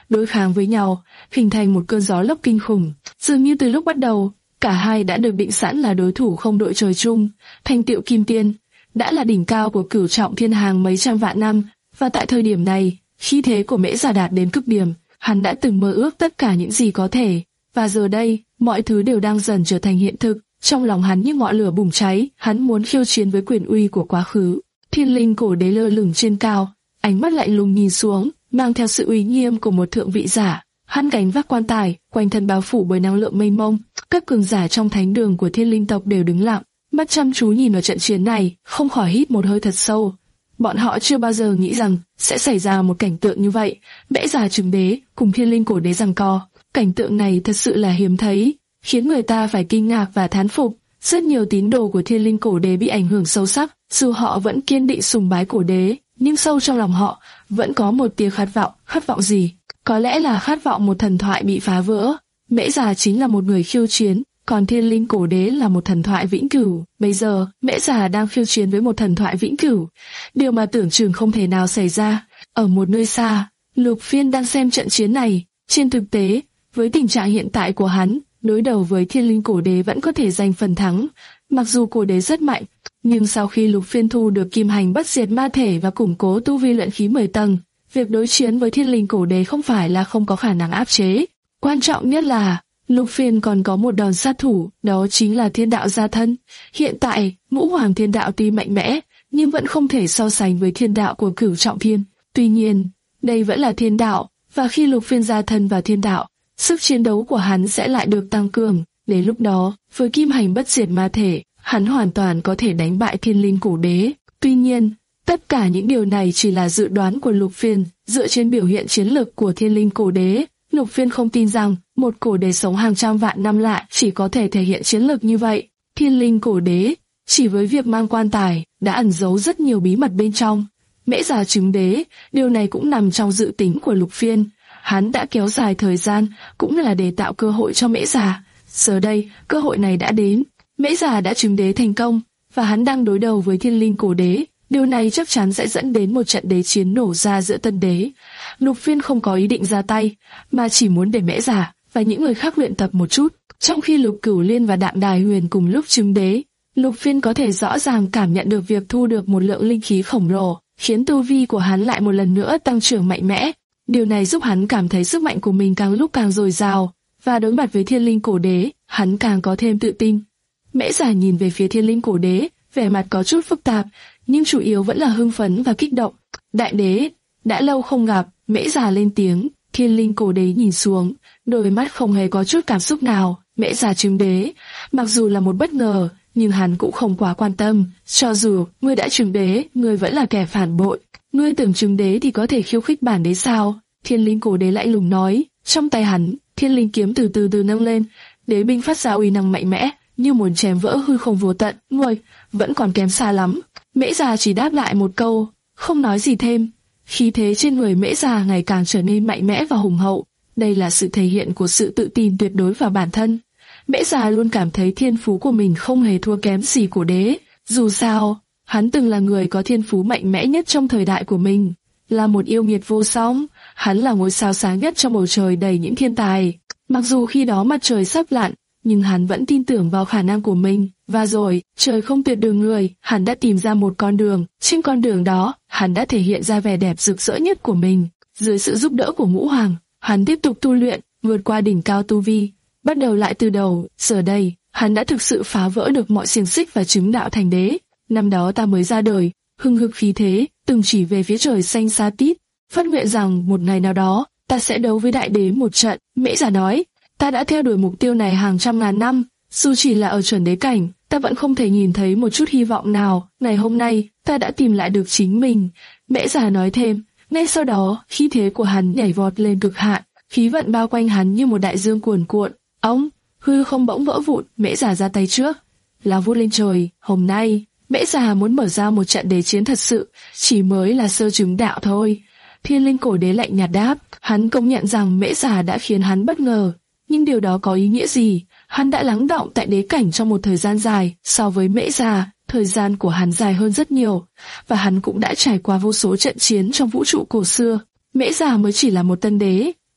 đối kháng với nhau, hình thành một cơn gió lốc kinh khủng. Dường như từ lúc bắt đầu, cả hai đã được định sẵn là đối thủ không đội trời chung. Thành tựu kim tiên đã là đỉnh cao của cửu trọng thiên hàng mấy trăm vạn năm, và tại thời điểm này, khí thế của Mễ Già đạt đến cực điểm. Hắn đã từng mơ ước tất cả những gì có thể, và giờ đây, mọi thứ đều đang dần trở thành hiện thực. Trong lòng hắn như ngọn lửa bùng cháy, hắn muốn khiêu chiến với quyền uy của quá khứ. Thiên linh cổ đế lơ lửng trên cao, ánh mắt lạnh lùng nhìn xuống, mang theo sự uy nghiêm của một thượng vị giả. Hắn gánh vác quan tài, quanh thân bao phủ bởi năng lượng mênh mông. Các cường giả trong thánh đường của thiên linh tộc đều đứng lặng, mắt chăm chú nhìn vào trận chiến này, không khỏi hít một hơi thật sâu. Bọn họ chưa bao giờ nghĩ rằng sẽ xảy ra một cảnh tượng như vậy. Mễ Già Trừng Đế cùng thiên linh cổ đế giằng co. Cảnh tượng này thật sự là hiếm thấy, khiến người ta phải kinh ngạc và thán phục. Rất nhiều tín đồ của thiên linh cổ đế bị ảnh hưởng sâu sắc, dù họ vẫn kiên định sùng bái cổ đế, nhưng sâu trong lòng họ vẫn có một tia khát vọng. Khát vọng gì? Có lẽ là khát vọng một thần thoại bị phá vỡ. Mễ Già chính là một người khiêu chiến, còn thiên linh cổ đế là một thần thoại vĩnh cửu. Bây giờ, Mễ Già đang khiêu chiến với một thần thoại vĩnh cửu, điều mà tưởng chừng không thể nào xảy ra. Ở một nơi xa, Lục Phiên đang xem trận chiến này. Trên thực tế, với tình trạng hiện tại của hắn, đối đầu với thiên linh cổ đế vẫn có thể giành phần thắng. Mặc dù cổ đế rất mạnh, nhưng sau khi Lục Phiên thu được kim hành bất diệt ma thể và củng cố tu vi luyện khí mười tầng, việc đối chiến với thiên linh cổ đế không phải là không có khả năng áp chế. Quan trọng nhất là Lục Phiên còn có một đòn sát thủ, đó chính là thiên đạo gia thân. Hiện tại, ngũ hoàng thiên đạo tuy mạnh mẽ, nhưng vẫn không thể so sánh với thiên đạo của cửu trọng thiên. Tuy nhiên, đây vẫn là thiên đạo, và khi Lục Phiên gia thân vào thiên đạo, sức chiến đấu của hắn sẽ lại được tăng cường. Đến lúc đó, với kim hành bất diệt ma thể, hắn hoàn toàn có thể đánh bại thiên linh cổ đế. Tuy nhiên, tất cả những điều này chỉ là dự đoán của Lục Phiên, dựa trên biểu hiện chiến lực của thiên linh cổ đế. Lục Phiên không tin rằng một cổ đế sống hàng trăm vạn năm lại chỉ có thể thể hiện chiến lực như vậy. Thiên linh cổ đế, chỉ với việc mang quan tài, đã ẩn giấu rất nhiều bí mật bên trong. Mễ Già Trừng Đế, điều này cũng nằm trong dự tính của Lục Phiên. Hắn đã kéo dài thời gian, cũng là để tạo cơ hội cho Mễ Già. Giờ đây, cơ hội này đã đến. Mễ Già đã trừng đế thành công, và hắn đang đối đầu với thiên linh cổ đế. Điều này chắc chắn sẽ dẫn đến một trận đế chiến nổ ra giữa tân đế. Lục Phiên không có ý định ra tay, mà chỉ muốn để Mễ Già và những người khác luyện tập một chút. Trong khi Lục Cửu Liên và Đạm Đài Huyền cùng lúc trừng đế, Lục Phiên có thể rõ ràng cảm nhận được việc thu được một lượng linh khí khổng lồ, khiến tu vi của hắn lại một lần nữa tăng trưởng mạnh mẽ. Điều này giúp hắn cảm thấy sức mạnh của mình càng lúc càng dồi dào, và đối mặt với thiên linh cổ đế, hắn càng có thêm tự tin. Mễ Già nhìn về phía thiên linh cổ đế, vẻ mặt có chút phức tạp, nhưng chủ yếu vẫn là hưng phấn và kích động. Đại đế, đã lâu không gặp. Mễ Già lên tiếng. Thiên linh cổ đế nhìn xuống, đôi mắt không hề có chút cảm xúc nào. Mễ Già Trừng Đế, mặc dù là một bất ngờ, nhưng hắn cũng không quá quan tâm. Cho dù ngươi đã trừng đế, ngươi vẫn là kẻ phản bội. Ngươi tưởng trừng đế thì có thể khiêu khích bản đế sao? Thiên linh cổ đế lạnh lùng nói. Trong tay hắn, thiên linh kiếm từ từ từ nâng lên, đế binh phát ra uy năng mạnh mẽ, như muốn chém vỡ hư không vô tận. Ngươi vẫn còn kém xa lắm. Mễ Già chỉ đáp lại một câu, không nói gì thêm. Khí thế trên người Mễ Già ngày càng trở nên mạnh mẽ và hùng hậu. Đây là sự thể hiện của sự tự tin tuyệt đối vào bản thân. Mễ Già luôn cảm thấy thiên phú của mình không hề thua kém gì của đế. Dù sao, hắn từng là người có thiên phú mạnh mẽ nhất trong thời đại của mình, là một yêu nghiệt vô song. Hắn là ngôi sao sáng nhất trong bầu trời đầy những thiên tài. Mặc dù khi đó mặt trời sắp lặn, nhưng hắn vẫn tin tưởng vào khả năng của mình. Và rồi, trời không tuyệt đường người, hắn đã tìm ra một con đường. Trên con đường đó, hắn đã thể hiện ra vẻ đẹp rực rỡ nhất của mình. Dưới sự giúp đỡ của Ngũ Hoàng, hắn tiếp tục tu luyện, vượt qua đỉnh cao tu vi, bắt đầu lại từ đầu. Giờ đây, hắn đã thực sự phá vỡ được mọi xiềng xích và chứng đạo thành đế. Năm đó ta mới ra đời, hưng hực khí thế, từng chỉ về phía trời xanh xa tít, phát nguyện rằng một ngày nào đó ta sẽ đấu với đại đế một trận. Mễ Già nói, ta đã theo đuổi mục tiêu này hàng trăm ngàn năm, dù chỉ là ở chuẩn đế cảnh, ta vẫn không thể nhìn thấy một chút hy vọng nào. Ngày hôm nay, ta đã tìm lại được chính mình. Mễ Già nói thêm. Ngay sau đó, khí thế của hắn nhảy vọt lên cực hạn, khí vận bao quanh hắn như một đại dương cuồn cuộn. Ống, hư không bỗng vỡ vụn. Mễ Già ra tay trước, lao vút lên trời. Hôm nay, Mễ Già muốn mở ra một trận đế chiến thật sự, chỉ mới là sơ chứng đạo thôi. Thiên linh cổ đế lạnh nhạt đáp. Hắn công nhận rằng Mễ Già đã khiến hắn bất ngờ, nhưng điều đó có ý nghĩa gì? Hắn đã lắng đọng tại đế cảnh trong một thời gian dài. So với Mễ Già, thời gian của hắn dài hơn rất nhiều, và hắn cũng đã trải qua vô số trận chiến trong vũ trụ cổ xưa. Mễ Già mới chỉ là một tân đế,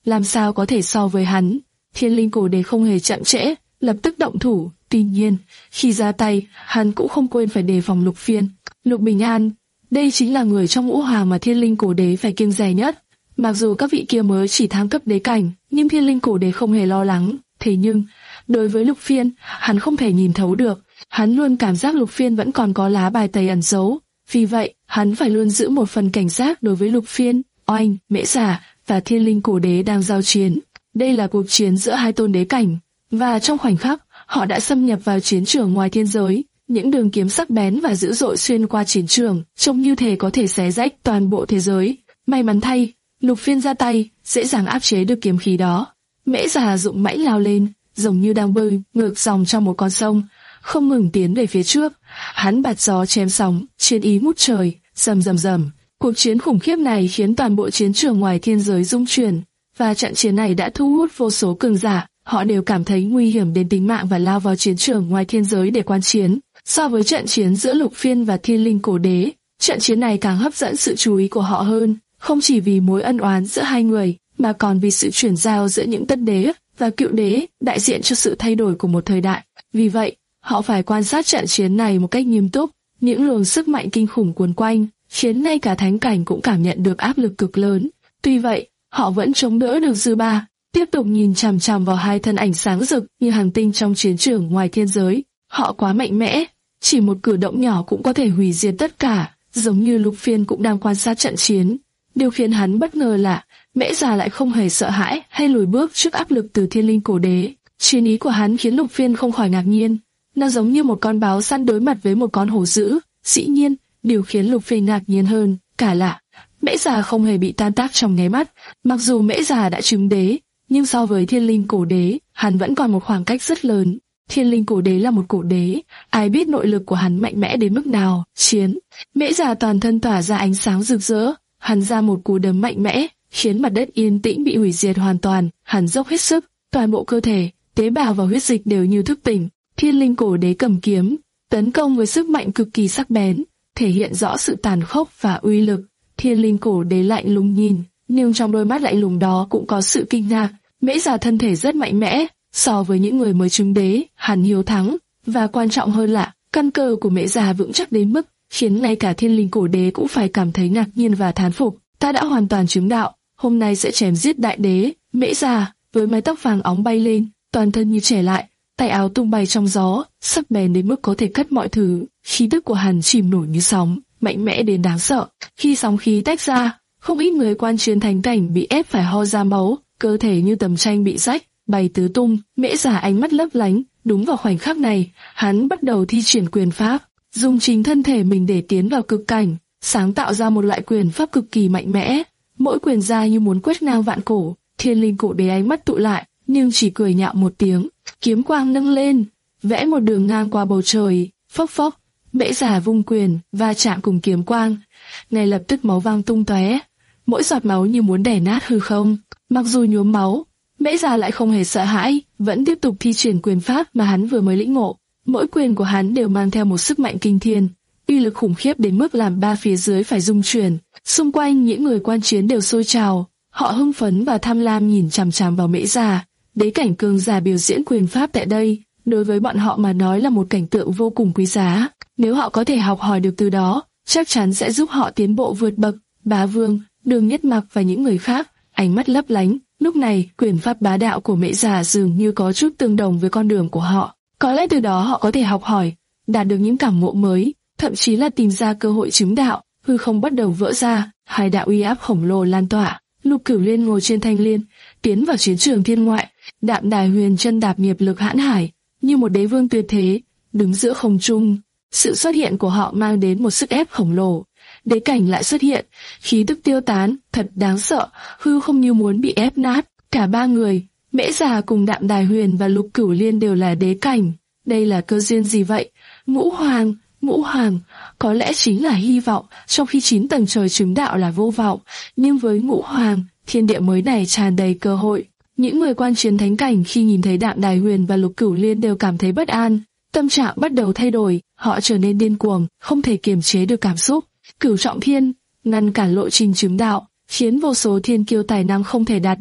làm sao có thể so với hắn. Thiên linh cổ đế không hề chậm trễ, lập tức động thủ. Tuy nhiên, khi ra tay, hắn cũng không quên phải đề phòng Lục Phiên. Lục Bình An, đây chính là người trong ngũ hoàng mà thiên linh cổ đế phải kiêng dè nhất. Mặc dù các vị kia mới chỉ thăng cấp đế cảnh, nhưng thiên linh cổ đế không hề lo lắng. Thế nhưng, đối với Lục Phiên, hắn không thể nhìn thấu được. Hắn luôn cảm giác Lục Phiên vẫn còn có lá bài tẩy ẩn giấu. Vì vậy, hắn phải luôn giữ một phần cảnh giác đối với Lục Phiên. Oanh, Mễ Giả và thiên linh cổ đế đang giao chiến. Đây là cuộc chiến giữa hai tôn đế cảnh, và trong khoảnh khắc, họ đã xâm nhập vào chiến trường ngoài thiên giới. Những đường kiếm sắc bén và dữ dội xuyên qua chiến trường, trông như thể có thể xé rách toàn bộ thế giới. May mắn thay, Lục Phiên ra tay, dễ dàng áp chế được kiếm khí đó. Mễ Giả dũng mãnh lao lên, giống như đang bơi ngược dòng trong một con sông, không ngừng tiến về phía trước. Hắn bạt gió chém sóng, chiến ý ngút trời, rầm rầm rầm. Cuộc chiến khủng khiếp này khiến toàn bộ chiến trường ngoài thiên giới rung chuyển, và trận chiến này đã thu hút vô số cường giả. Họ đều cảm thấy nguy hiểm đến tính mạng và lao vào chiến trường ngoài thiên giới để quan chiến. So với trận chiến giữa Lục Phiên và thiên linh cổ đế, trận chiến này càng hấp dẫn sự chú ý của họ hơn, không chỉ vì mối ân oán giữa hai người, mà còn vì sự chuyển giao giữa những tân đế và cựu đế, đại diện cho sự thay đổi của một thời đại. Vì vậy, họ phải quan sát trận chiến này một cách nghiêm túc. Những luồng sức mạnh kinh khủng cuốn quanh, khiến ngay cả thánh cảnh cũng cảm nhận được áp lực cực lớn. Tuy vậy, họ vẫn chống đỡ được dư ba, tiếp tục nhìn chằm chằm vào hai thân ảnh sáng rực như hành tinh trong chiến trường ngoài thiên giới. Họ quá mạnh mẽ, chỉ một cử động nhỏ cũng có thể hủy diệt tất cả. Giống như Lục Phiên cũng đang quan sát trận chiến. Điều khiến hắn bất ngờ là Mễ Giả lại không hề sợ hãi hay lùi bước trước áp lực từ thiên linh cổ đế. Chiến ý của hắn khiến Lục Phiên không khỏi ngạc nhiên. Nó giống như một con báo săn đối mặt với một con hổ dữ. Dĩ nhiên, điều khiến Lục Phiên ngạc nhiên hơn cả là Mễ Giả không hề bị tan tác trong nháy mắt. Mặc dù Mễ Giả đã chứng đế, nhưng so với thiên linh cổ đế, hắn vẫn còn một khoảng cách rất lớn. Thiên linh cổ đế là một cổ đế, ai biết nội lực của hắn mạnh mẽ đến mức nào. Chiến, Mễ Giả toàn thân tỏa ra ánh sáng rực rỡ, hắn ra một cú đấm mạnh mẽ, khiến mặt đất yên tĩnh bị hủy diệt hoàn toàn. Hắn dốc hết sức, toàn bộ cơ thể, tế bào và huyết dịch đều như thức tỉnh. Thiên linh cổ đế cầm kiếm, tấn công với sức mạnh cực kỳ sắc bén, thể hiện rõ sự tàn khốc và uy lực. Thiên linh cổ đế lạnh lùng nhìn, nhưng trong đôi mắt lạnh lùng đó cũng có sự kinh ngạc. Mễ Giả thân thể rất mạnh mẽ, so với những người mới chứng đế, hắn hiếu thắng, và quan trọng hơn là căn cơ của Mễ Giả vững chắc đến mức khiến ngay cả thiên linh cổ đế cũng phải cảm thấy ngạc nhiên và thán phục. Ta đã hoàn toàn chứng đạo, hôm nay sẽ chém giết đại đế. Mễ Giả với mái tóc vàng óng bay lên, toàn thân như trẻ lại, tay áo tung bay trong gió, sắc bén đến mức có thể cắt mọi thứ. Khí tức của hắn chìm nổi như sóng, mạnh mẽ đến đáng sợ. Khi sóng khí tách ra, không ít người quan chiến thánh cảnh bị ép phải ho ra máu, cơ thể như tấm tranh bị rách, bay tứ tung. Mễ Giả ánh mắt lấp lánh. Đúng vào khoảnh khắc này, hắn bắt đầu thi triển quyền pháp, dùng chính thân thể mình để tiến vào cực cảnh, sáng tạo ra một loại quyền pháp cực kỳ mạnh mẽ. Mỗi quyền ra như muốn quét ngang vạn cổ. Thiên linh cổ đế ánh mắt tụ lại, nhưng chỉ cười nhạo một tiếng. Kiếm quang nâng lên, vẽ một đường ngang qua bầu trời. Phốc phốc, Mễ Giả vung quyền va chạm cùng kiếm quang, ngay lập tức máu vang tung tóe, mỗi giọt máu như muốn đè nát hư không. Mặc dù nhuốm máu, Mễ Giả lại không hề sợ hãi, vẫn tiếp tục thi triển quyền pháp mà hắn vừa mới lĩnh ngộ. Mỗi quyền của hắn đều mang theo một sức mạnh kinh thiên, uy lực khủng khiếp đến mức làm ba phía dưới phải rung chuyển. Xung quanh những người quan chiến đều sôi trào, họ hưng phấn và tham lam nhìn chằm chằm vào Mễ Giả. Đế cảnh cường giả biểu diễn quyền pháp tại đây, đối với bọn họ mà nói là một cảnh tượng vô cùng quý giá. Nếu họ có thể học hỏi được từ đó, chắc chắn sẽ giúp họ tiến bộ vượt bậc. Bá Vương, Đường Nhất Mặc và những người khác, ánh mắt lấp lánh. Lúc này, quyền pháp bá đạo của Mễ Giả dường như có chút tương đồng với con đường của họ. Có lẽ từ đó họ có thể học hỏi, đạt được những cảm ngộ mới, thậm chí là tìm ra cơ hội chứng đạo. Hư không bắt đầu vỡ ra, hai đạo uy áp khổng lồ lan tỏa. Lục Cửu Liên ngồi trên thanh liên, tiến vào chiến trường thiên ngoại. Đạm Đài Huyền chân đạp nghiệp lực hãn hải, như một đế vương tuyệt thế, đứng giữa không trung. Sự xuất hiện của họ mang đến một sức ép khổng lồ. Đế cảnh lại xuất hiện, khí tức tiêu tán, thật đáng sợ, hư không như muốn bị ép nát. Cả ba người, Mễ Giả cùng Đạm Đài Huyền và Lục Cửu Liên đều là đế cảnh. Đây là cơ duyên gì vậy? Ngũ Hoàng, Ngũ Hoàng, có lẽ chính là hy vọng, trong khi chín tầng trời chứng đạo là vô vọng, nhưng với Ngũ Hoàng, thiên địa mới này tràn đầy cơ hội. Những người quan chiến thánh cảnh khi nhìn thấy Đạm Đài Huyền và Lục Cửu Liên đều cảm thấy bất an, tâm trạng bắt đầu thay đổi, họ trở nên điên cuồng, không thể kiềm chế được cảm xúc. Cửu trọng thiên, ngăn cản lộ trình chứng đạo, khiến vô số thiên kiêu tài năng không thể đạt nữa.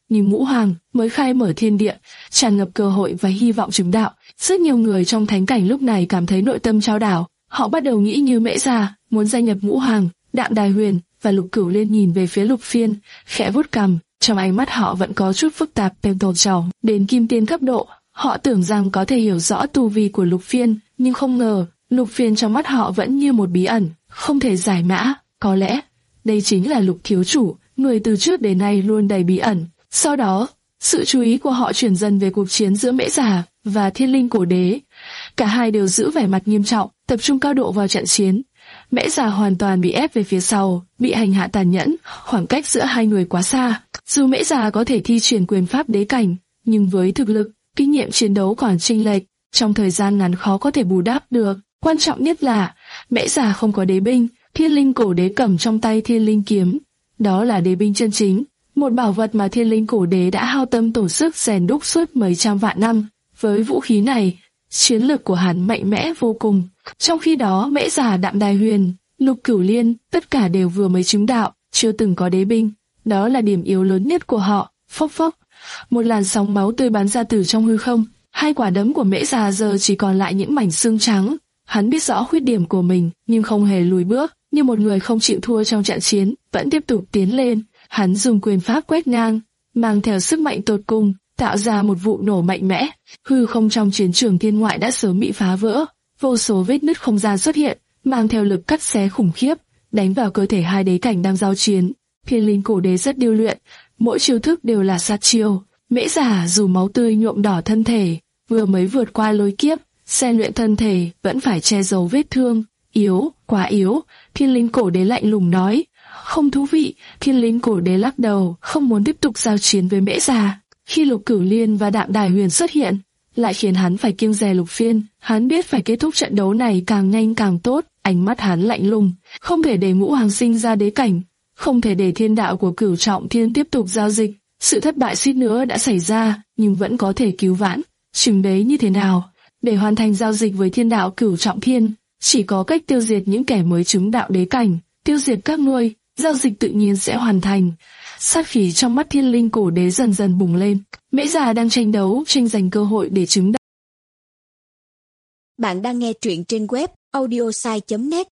nhưng Ngũ Hoàng mới khai mở thiên địa, tràn ngập cơ hội và hy vọng chứng đạo. Rất nhiều người trong thánh cảnh lúc này cảm thấy nội tâm chao đảo, họ bắt đầu nghĩ như Mễ Già, muốn gia nhập Ngũ Hoàng. Đạm Đài Huyền và Lục Cửu Liên nhìn về phía Lục Phiên, khẽ vuốt cằm, trong ánh mắt họ vẫn có chút phức tạp. Tên tồn trọng đến kim tiên cấp độ, họ tưởng rằng có thể hiểu rõ tu vi của Lục Phiên, nhưng không ngờ Lục Phiên trong mắt họ vẫn như một bí ẩn, không thể giải mã. Có lẽ đây chính là Lục thiếu chủ, người từ trước đến nay luôn đầy bí ẩn. Sau đó, sự chú ý của họ chuyển dần về cuộc chiến giữa Mễ Già và Thiên Linh Cổ Đế. Cả hai đều giữ vẻ mặt nghiêm trọng, tập trung cao độ vào trận chiến. Mễ Già hoàn toàn bị ép về phía sau, bị hành hạ tàn nhẫn, khoảng cách giữa hai người quá xa. Dù Mễ Già có thể thi triển quyền pháp đế cảnh, nhưng với thực lực, kinh nghiệm chiến đấu còn chênh lệch, trong thời gian ngắn khó có thể bù đắp được. Quan trọng nhất là, Mễ Già không có đế binh, Thiên Linh Cổ Đế cầm trong tay Thiên Linh kiếm. Đó là đế binh chân chính, một bảo vật mà Thiên Linh Cổ Đế đã hao tâm tổn sức rèn đúc suốt mấy trăm vạn năm. Với vũ khí này, chiến lực của hắn mạnh mẽ vô cùng. Trong khi đó, Mễ Già, Đạm Đài Huyền, Lục Cửu Liên, tất cả đều vừa mới chứng đạo, chưa từng có đế binh. Đó là điểm yếu lớn nhất của họ. Phốc phốc, một làn sóng máu tươi bắn ra từ trong hư không. Hai quả đấm của Mễ Già giờ chỉ còn lại những mảnh xương trắng. Hắn biết rõ khuyết điểm của mình, nhưng không hề lùi bước, như một người không chịu thua trong trận chiến, vẫn tiếp tục tiến lên. Hắn dùng quyền pháp quét ngang, mang theo sức mạnh tột cùng, tạo ra một vụ nổ mạnh mẽ. Hư không trong chiến trường thiên ngoại đã sớm bị phá vỡ, vô số vết nứt không gian xuất hiện, mang theo lực cắt xé khủng khiếp, đánh vào cơ thể hai đế cảnh đang giao chiến. Thiên Linh Cổ Đế rất điêu luyện, mỗi chiêu thức đều là sát chiêu. Mễ Già dù máu tươi nhuộm đỏ thân thể, vừa mới vượt qua lôi kiếp, rèn luyện thân thể vẫn phải che giấu vết thương. Yếu, quá yếu. Thiên Linh Cổ Đế lạnh lùng nói. Không thú vị. Thiên Linh Cổ Đế lắc đầu, không muốn tiếp tục giao chiến với Mễ Già. Khi Lục Cửu Liên và Đạm Đài Huyền xuất hiện, lại khiến hắn phải kiêng dè Lục Phiên. Hắn biết phải kết thúc trận đấu này càng nhanh càng tốt. Ánh mắt hắn lạnh lùng, không thể để Ngũ Hoàng sinh ra đế cảnh, không thể để thiên đạo của Cửu Trọng Thiên tiếp tục giao dịch. Sự thất bại suýt nữa đã xảy ra, nhưng vẫn có thể cứu vãn. Chừng đấy như thế nào? Để hoàn thành giao dịch với thiên đạo Cửu Trọng Thiên, chỉ có cách tiêu diệt những kẻ mới chứng đạo đế cảnh, tiêu diệt các ngươi, giao dịch tự nhiên sẽ hoàn thành. Sát khí trong mắt Thiên Linh Cổ Đế dần dần bùng lên. Mễ Già đang tranh đấu, tranh giành cơ hội để chứng đạo. Bạn đang nghe truyện trên web audiosai chấm net.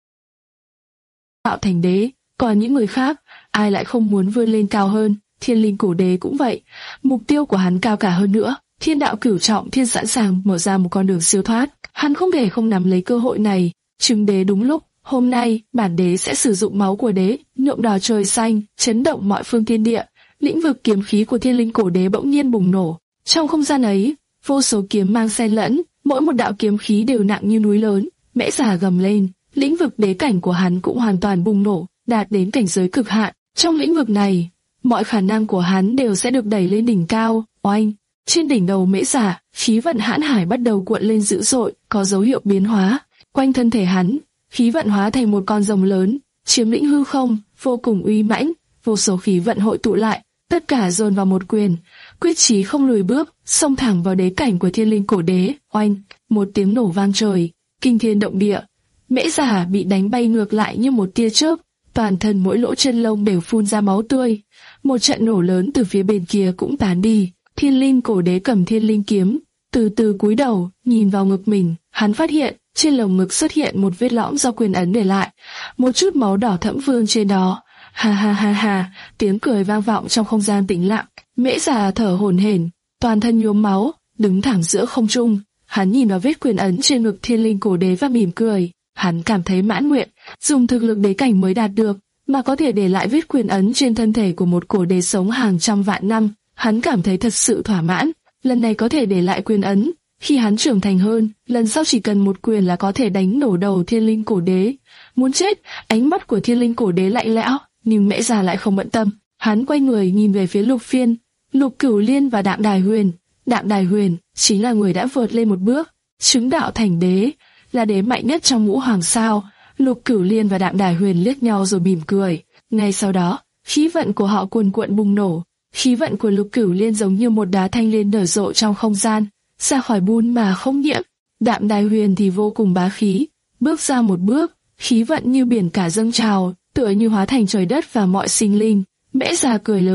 Tạo thành đế, còn những người khác, ai lại không muốn vươn lên cao hơn? Thiên Linh Cổ Đế cũng vậy, mục tiêu của hắn cao cả hơn nữa. Thiên đạo Cửu Trọng Thiên sẵn sàng mở ra một con đường siêu thoát, hắn không thể không nắm lấy cơ hội này. Chứng đế đúng lúc, hôm nay bản đế sẽ sử dụng máu của đế, nhuộm đỏ trời xanh, chấn động mọi phương thiên địa. Lĩnh vực kiếm khí của Thiên Linh Cổ Đế bỗng nhiên bùng nổ. Trong không gian ấy, vô số kiếm mang xen lẫn, mỗi một đạo kiếm khí đều nặng như núi lớn. Mễ Già gầm lên, lĩnh vực đế cảnh của hắn cũng hoàn toàn bùng nổ, đạt đến cảnh giới cực hạn. Trong lĩnh vực này, mọi khả năng của hắn đều sẽ được đẩy lên đỉnh cao. Oanh! Trên đỉnh đầu Mễ Già, khí vận hãn hải bắt đầu cuộn lên dữ dội, có dấu hiệu biến hóa. Quanh thân thể hắn, khí vận hóa thành một con rồng lớn, chiếm lĩnh hư không, vô cùng uy mãnh. Vô số khí vận hội tụ lại, tất cả dồn vào một quyền, quyết chí không lùi bước, xông thẳng vào đế cảnh của Thiên Linh Cổ Đế. Oanh! Một tiếng nổ vang trời, kinh thiên động địa. Mễ Già bị đánh bay ngược lại như một tia chớp, toàn thân mỗi lỗ chân lông đều phun ra máu tươi. Một trận nổ lớn từ phía bên kia cũng tán đi. Thiên Linh Cổ Đế cầm Thiên Linh kiếm, từ từ cúi đầu, nhìn vào ngực mình. Hắn phát hiện trên lồng ngực xuất hiện một vết lõm do quyền ấn để lại, một chút máu đỏ thẫm vương trên đó. Ha ha ha ha! Tiếng cười vang vọng trong không gian tĩnh lặng. Mễ Già thở hổn hển, toàn thân nhuốm máu, đứng thẳng giữa không trung. Hắn nhìn vào vết quyền ấn trên ngực Thiên Linh Cổ Đế và mỉm cười. Hắn cảm thấy mãn nguyện, dùng thực lực đế cảnh mới đạt được, mà có thể để lại vết quyền ấn trên thân thể của một cổ đế sống hàng trăm vạn năm. Hắn cảm thấy thật sự thỏa mãn, lần này có thể để lại quyền ấn. Khi hắn trưởng thành hơn, lần sau chỉ cần một quyền là có thể đánh nổ đầu Thiên Linh Cổ Đế. Muốn chết! Ánh mắt của Thiên Linh Cổ Đế lạnh lẽo, nhưng Mễ Già lại không bận tâm. Hắn quay người nhìn về phía Lục Phiên, Lục Cửu Liên và Đạm Đài Huyền. Đạm Đài Huyền chính là người đã vượt lên một bước, chứng đạo thành đế, là đế mạnh nhất trong ngũ hoàng sao. Lục Cửu Liên và Đạm Đài Huyền liếc nhau rồi mỉm cười. Ngay sau đó, khí vận của họ cuồn cuộn bùng nổ. Khí vận của Lục Cửu Liên giống như một đá thanh liên nở rộ trong không gian, ra khỏi bùn mà không nhiễm. Đạm Đài Huyền thì vô cùng bá khí, bước ra một bước, khí vận như biển cả dâng trào, tựa như hóa thành trời đất và mọi sinh linh. Mễ Già cười lớn,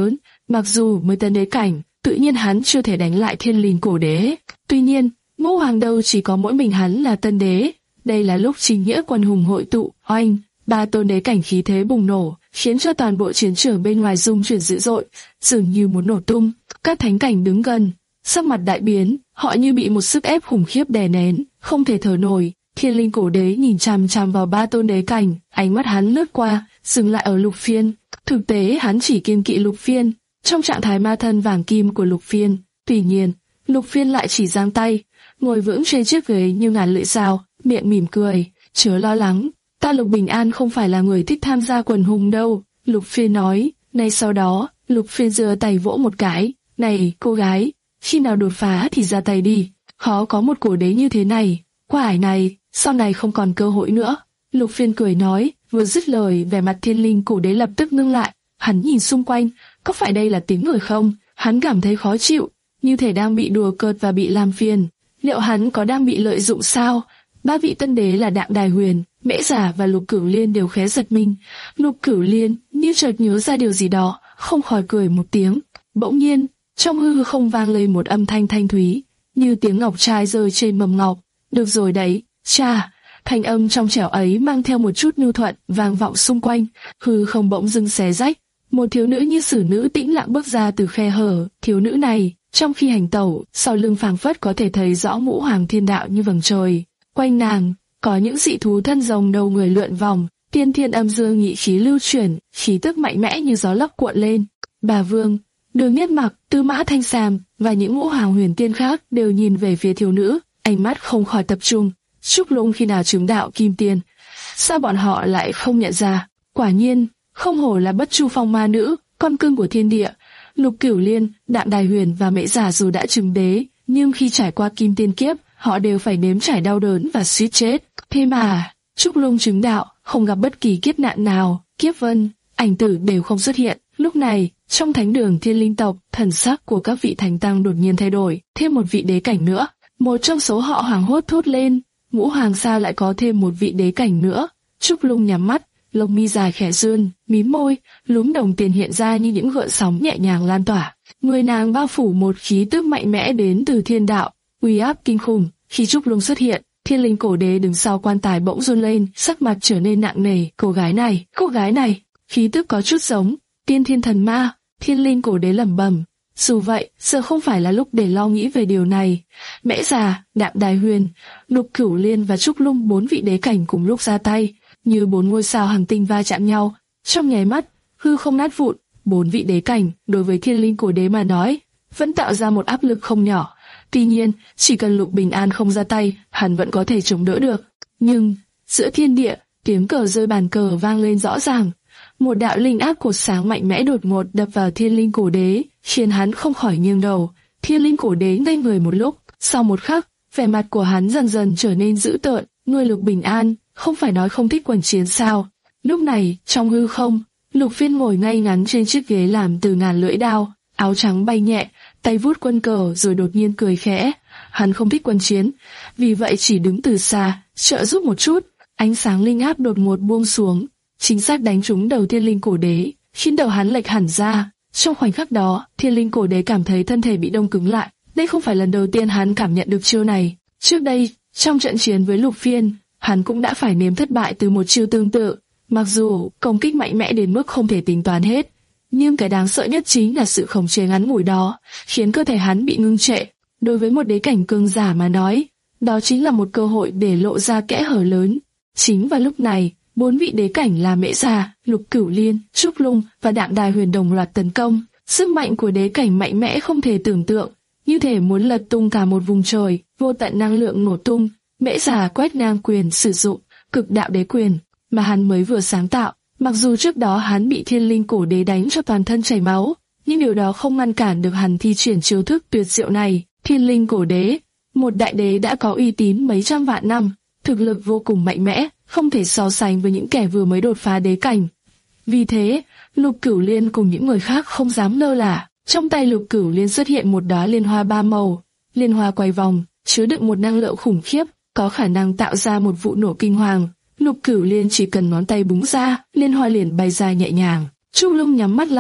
Mặc dù mới tân đế cảnh, tự nhiên hắn chưa thể đánh lại thiên linh cổ đế. Tuy nhiên, Ngũ Hoàng đâu chỉ có mỗi mình hắn là tân đế. Đây là lúc chính nghĩa quân hùng hội tụ, oanh, ba tôn đế cảnh khí thế bùng nổ, khiến cho toàn bộ chiến trường bên ngoài rung chuyển dữ dội, dường như muốn nổ tung. Các thánh cảnh đứng gần, sắc mặt đại biến, họ như bị một sức ép khủng khiếp đè nén, không thể thở nổi. Thiên linh cổ đế nhìn chằm chằm vào ba tôn đế cảnh, ánh mắt hắn lướt qua, dừng lại ở Lục Phiên. Thực tế hắn chỉ kiêng kỵ Lục Phiên, trong trạng thái ma thân vàng kim của Lục Phiên. Tuy nhiên, Lục Phiên lại chỉ giang tay, ngồi vững trên chiếc ghế như ngàn lưỡi dao, miệng mỉm cười, chớ lo lắng, ta Lục Bình An không phải là người thích tham gia quần hùng đâu, Lục Phiên nói. Ngay sau đó, Lục Phiên giơ tay vỗ một cái, này cô gái, khi nào đột phá thì ra tay đi, khó có một cổ đế như thế này, qua ải này, sau này không còn cơ hội nữa. Lục Phiên cười nói, vừa dứt lời vẻ mặt thiên linh cổ đế lập tức ngưng lại, hắn nhìn xung quanh, có phải đây là tiếng người không? Hắn cảm thấy khó chịu, như thể đang bị đùa cợt và bị làm phiền. Liệu hắn có đang bị lợi dụng sao? Ba vị tân đế là Đạm Đài Huyền, Mễ Giả và Lục Cửu Liên đều khẽ giật mình. Lục Cửu Liên như chợt nhớ ra điều gì đó, không khỏi cười một tiếng. Bỗng nhiên, trong hư không vang lên một âm thanh thanh thúy, như tiếng ngọc trai rơi trên mầm ngọc. Được rồi đấy, cha. Thanh âm trong trẻo ấy mang theo một chút nhu thuận, vang vọng xung quanh. Hư không bỗng dưng xé rách, một thiếu nữ như sử nữ tĩnh lặng bước ra từ khe hở. Thiếu nữ này, trong khi hành tẩu, sau lưng phảng phất có thể thấy rõ ngũ hoàng thiên đạo như vầng trời. Quanh nàng, có những dị thú thân rồng đầu người lượn vòng, tiên thiên âm dương nhị khí lưu chuyển, khí tức mạnh mẽ như gió lốc cuộn lên. Bà Vương, Đường Nhất Mặc, Tư Mã Thanh Sam và những ngũ hoàng huyền tiên khác đều nhìn về phía thiếu nữ, ánh mắt không khỏi tập trung. Trúc Lung khi nào chứng đạo kim tiên, sao bọn họ lại không nhận ra? Quả nhiên, không hổ là Bất Chu Phong ma nữ, con cưng của thiên địa. Lục Cửu Liên, Đạm Đài Huyền và Mễ Giả dù đã chứng đế, nhưng khi trải qua kim tiên kiếp, họ đều phải nếm trải đau đớn và suýt chết. Thế mà, Trúc Lung chứng đạo, không gặp bất kỳ kiếp nạn nào, kiếp vân, ảnh tử đều không xuất hiện. Lúc này, trong thánh đường thiên linh tộc, thần sắc của các vị thánh tăng đột nhiên thay đổi, thêm một vị đế cảnh nữa. Một trong số họ hoảng hốt thốt lên, Ngũ Hoàng sao lại có thêm một vị đế cảnh nữa? Trúc Lung nhắm mắt, lông mi dài khẽ rươn, mím môi, lúm đồng tiền hiện ra như những gợn sóng nhẹ nhàng lan tỏa. Người nàng bao phủ một khí tức mạnh mẽ đến từ thiên đạo, uy áp kinh khủng. Khi Trúc Lung xuất hiện, thiên linh cổ đế đứng sau quan tài bỗng run lên, sắc mặt trở nên nặng nề. Cô gái này, cô gái này, khí tức có chút giống tiên thiên thần ma. Thiên linh cổ đế lẩm bẩm. Dù vậy, giờ không phải là lúc để lo nghĩ về điều này. Mễ Già, Đạm Đài Huyền, Lục Cửu Liên và Trúc Lung bốn vị đế cảnh cùng lúc ra tay, như bốn ngôi sao hành tinh va chạm nhau. Trong nháy mắt, hư không nát vụn. Bốn vị đế cảnh đối với thiên linh cổ đế mà nói, vẫn tạo ra một áp lực không nhỏ. Tuy nhiên, chỉ cần Lục Bình An không ra tay, hắn vẫn có thể chống đỡ được. Nhưng giữa thiên địa, tiếng cờ rơi bàn cờ vang lên rõ ràng. Một đạo linh áp cột sáng mạnh mẽ đột ngột đập vào thiên linh cổ đế, khiến hắn không khỏi nghiêng đầu. Thiên linh cổ đế ngây người một lúc, sau một khắc, vẻ mặt của hắn dần dần trở nên dữ tợn. Ngươi Lục Bình An, không phải nói không thích quần chiến sao? Lúc này, trong hư không, Lục Phiên ngồi ngay ngắn trên chiếc ghế làm từ ngàn lưỡi đao, áo trắng bay nhẹ, tay vuốt quân cờ rồi đột nhiên cười khẽ. Hắn không thích quân chiến, vì vậy chỉ đứng từ xa, trợ giúp một chút. Ánh sáng linh áp đột ngột buông xuống, chính xác đánh trúng đầu thiên linh cổ đế, khiến đầu hắn lệch hẳn ra. Trong khoảnh khắc đó, thiên linh cổ đế cảm thấy thân thể bị đông cứng lại. Đây không phải lần đầu tiên hắn cảm nhận được chiêu này. Trước đây, trong trận chiến với Lục Phiên, hắn cũng đã phải nếm thất bại từ một chiêu tương tự. Mặc dù công kích mạnh mẽ đến mức không thể tính toán hết, nhưng cái đáng sợ nhất chính là sự khống chế ngắn ngủi đó, khiến cơ thể hắn bị ngưng trệ. Đối với một đế cảnh cường giả mà nói, đó chính là một cơ hội để lộ ra kẽ hở lớn. Chính vào lúc này, bốn vị đế cảnh là Mễ Già, Lục Cửu Liên, Trúc Lung và Đạm Đài Huyền đồng loạt tấn công. Sức mạnh của đế cảnh mạnh mẽ không thể tưởng tượng, như thể muốn lật tung cả một vùng trời, vô tận năng lượng nổ tung. Mễ Già quét ngang quyền sử dụng Cực Đạo Đế Quyền mà hắn mới vừa sáng tạo. Mặc dù trước đó hắn bị thiên linh cổ đế đánh cho toàn thân chảy máu, nhưng điều đó không ngăn cản được hắn thi triển chiêu thức tuyệt diệu này. Thiên linh cổ đế, một đại đế đã có uy tín mấy trăm vạn năm, thực lực vô cùng mạnh mẽ, không thể so sánh với những kẻ vừa mới đột phá đế cảnh. Vì thế, Lục Cửu Liên cùng những người khác không dám lơ là. Trong tay Lục Cửu Liên xuất hiện một đóa liên hoa ba màu, liên hoa quay vòng, chứa đựng một năng lượng khủng khiếp, có khả năng tạo ra một vụ nổ kinh hoàng. Lục Cửu Liên chỉ cần ngón tay búng ra, liên hoa liền bay ra nhẹ nhàng. Trúc Lung nhắm mắt lại,